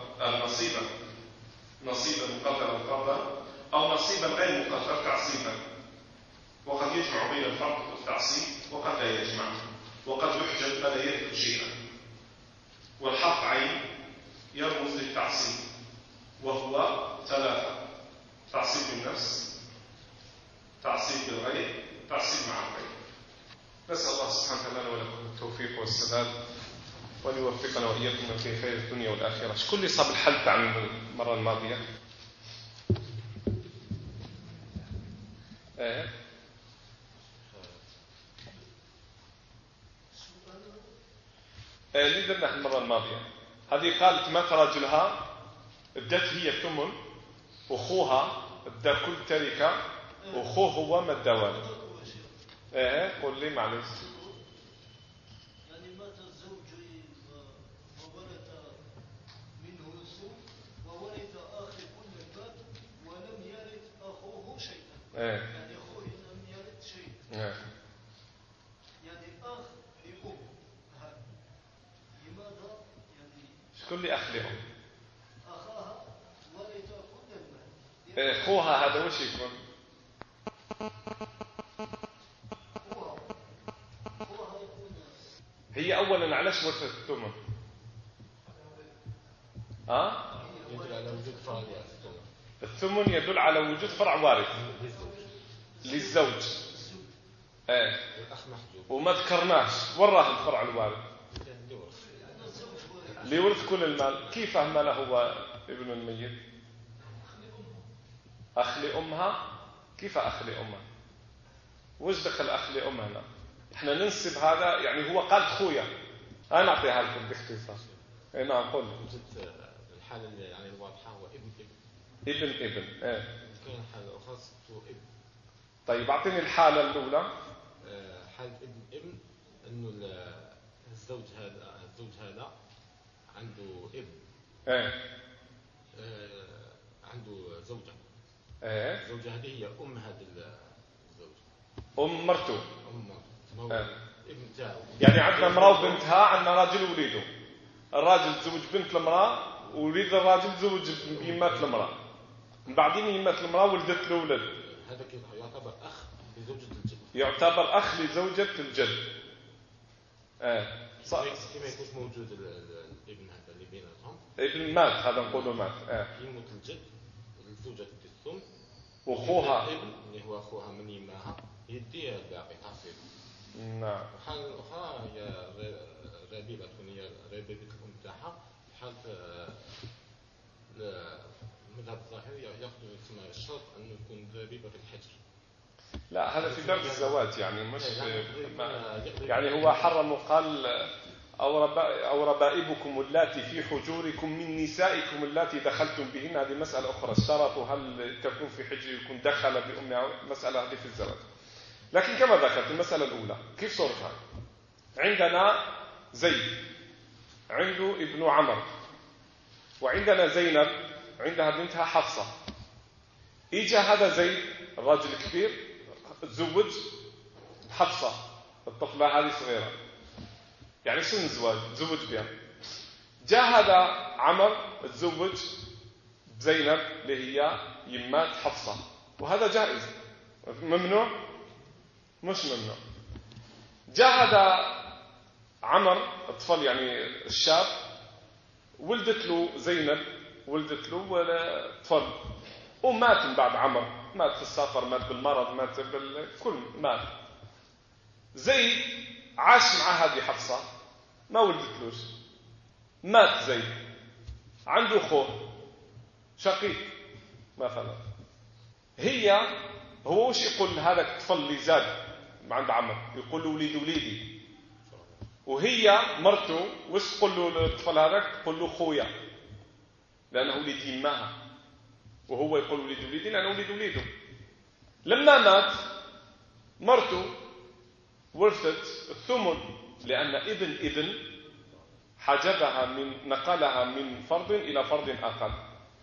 نصيبا مقدرا فرضا، أو نصيبا غير مقدر تعصيبا، وقد يجمع بين الفرض والتعصيب وقد لا يجمع، وقد يحجب فلا يرث شيئا. والحرف عين يرمز للتعصيب، وهو ثلاثة: تعصيب بالنفس، تعصيب بالغير، تعصيب مع الغير. نسأل الله سبحانه وتعالى ولكم التوفيق والسداد، وأن يوفقنا وإياكم في خير الدنيا والآخرة. شكون اللي صاب الحل تاع المرة الماضية؟ اللي درناه المرة الماضية هذه قالت مات رجلها، ادت هي الثمن، وأخوها ادى كل تركة، وأخوه هو ما ادى والو. قول لي معلش. يعني مات الزوج وورث منه الثمن وورث أخ كل المال ولم يرث أخوه شيئا. يعني أخوه لم يرث شيئا. يعني أخ لأم، لماذا؟ يعني شكون اللي أخ لهم؟ أخاها ورث كل المال. أخوها هذا وش يكون؟ هي أولا علاش ورثت الثمن؟ يدل على وجود فرع وارث. الثمن يدل على وجود فرع وارث للزوج. الأخ محجوب. وما ذكرناش وراه الفرع الوارث اللي يورث كل المال. كيف أهمله هو ابن الميت؟ أخ لأمها. كيف أخ لأمها؟ وش دخل أخ لأمها هنا؟ احنا ننسب هذا، يعني هو قال خويا. أنا أعطيها لكم باختصار. نعم قول. الحالة اللي يعني الواضحة هو ابن. كان حالة خاصة ابن. طيب أعطيني الحالة الأولى. حالة ابن إنه الزوج هذا عنده ابن. عنده زوجة. الزوجة هذه هي أم هذا الزوج. أم مرته. ابن تاعو. يعني عندنا امرأة وبنتها، عندنا راجل ووليده. الراجل تزوج بنت المرأة، ووليد الراجل تزوج بيمات المرأة. من بعدين يمات المرأة ولدت له ولد. هذا يعتبر أخ لزوجة الجد. يعتبر أخ لزوجة الجد. صح. كما يكون موجود الابن هذا اللي بيناتهم. ابن مات، هذا نقوله مات. يموت الجد، الزوجة تدي الثمن. وأخوها. الابن اللي هو أخوها من يماها يديها الباقي تعصيب. نعم. الحالة الأخرى هي ربيبة، هي ربيبة الأم تاعها. حالة المذهب الظاهري يأخذ اسمها الشرط أن يكون ربيبة في الحجر. لا هذا في باب الزواج يعني مش يعني هو حرم وقال أو ربائبكم اللاتي في حجوركم من نسائكم اللاتي دخلتم بهن. هذه مسألة أخرى، اشترطوا هل تكون في حجر يكون دخل بأمها، مسألة هذه في الزواج. لكن كما ذكرت المسألة الأولى كيف صورتها؟ عندنا زيد عنده ابن عمر، وعندنا زينب عندها بنتها حفصة. إجا هذا زيد الرجل الكبير تزوج حفصة الطفلة هذه صغيرة، يعني سن الزواج تزوج بها. جاء هذا عمر تزوج زينب اللي هي يمات حفصة، وهذا جائز. ممنوع؟ مش ممنوع. جاء هذا عمر الطفل يعني الشاب ولدت له زينب، ولدت له طفل ومات من بعد عمر، مات في السفر، مات بالمرض، مات بالكل مات. زيد عاش مع هذه حفصة ما ولدتلوش، مات زيد. عنده أخوه شقيق مثلا، هو وش يقول هذا الطفل اللي زاد عند عمر؟ يقول له وليد وليدي. وهي مرته وش تقول له الطفل هذا؟ تقول له خويا، لأنه ولد يماها، وهو يقول وليد وليدي لأنه ولد وليده. لما مات مرته ورثت الثمن، لأن ابن حجبها نقلها من فرض إلى فرض آخر،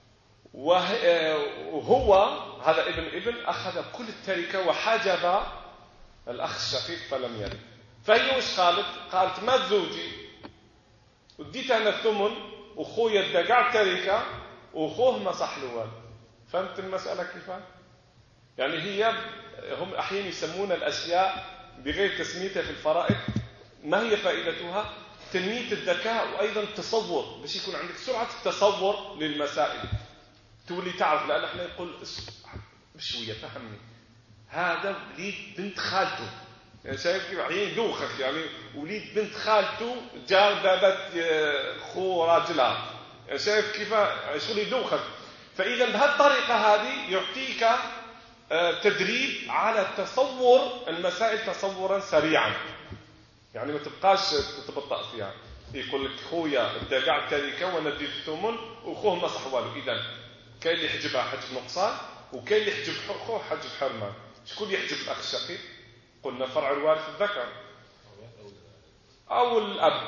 وهو هذا ابن أخذ كل التركة وحجب الأخ الشقيق فلم يرث. فهي وش قالت مات زوجي وديت أنا الثمن وأخويا ادقع التركة وأخوه ما صح له والد. فهمت المسألة كيف؟ يعني هم أحيانا يسمون الأشياء بغير تسميتها في الفرائض. ما هي فائدتها؟ تنمية الذكاء، وأيضا التصور، باش يكون عندك سرعة التصور للمسائل، تولي تعرف. لأن احنا يقول بشوية فهمني، هذا وليد بنت خالته، يعني شايف كيف عين دوخك، يعني وليد بنت خالته جابت خو راجلها، يعني شايف كيف شغل يدوخك. فإذا بهالطريقة هذه يعطيك تدريب على تصور المسائل تصورا سريعا، يعني ما تبقاش تتبطأ فيها. يقول لك خويا ادقع التركه وانا اديت الثمن واخوه ما صح والو. اذا كاين اللي يحجبها حجب نقصان، وكاين اللي يحجب اخوه حجب حرمان. شكون يحجب الاخ الشقيق؟ قلنا فرع الوارث الذكر او الاب.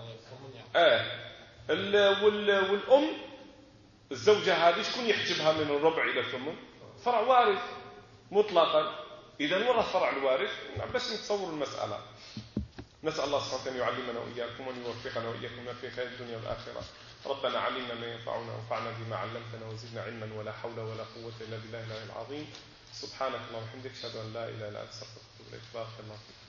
والام الزوجه هذه شكون يحجبها من الربع الى الثمن؟ فرع وارث مطلقا. اذا ورث فرع الوارث بس نتصور المساله. نسأل الله سبحانه وتعالى أن يعلمنا وإياكم وأن يوفقنا وإياكم في خير الدنيا والآخرة. ربنا علمنا ما ينفعنا وانفعنا بما علمتنا وزدنا علما، ولا حول ولا قوة إلا بالله العظيم. سبحانك اللهم وبحمدك، أشهد أن لا إله إلا أنت، أستغفرك وأتوب إليك. بارك الله فيك.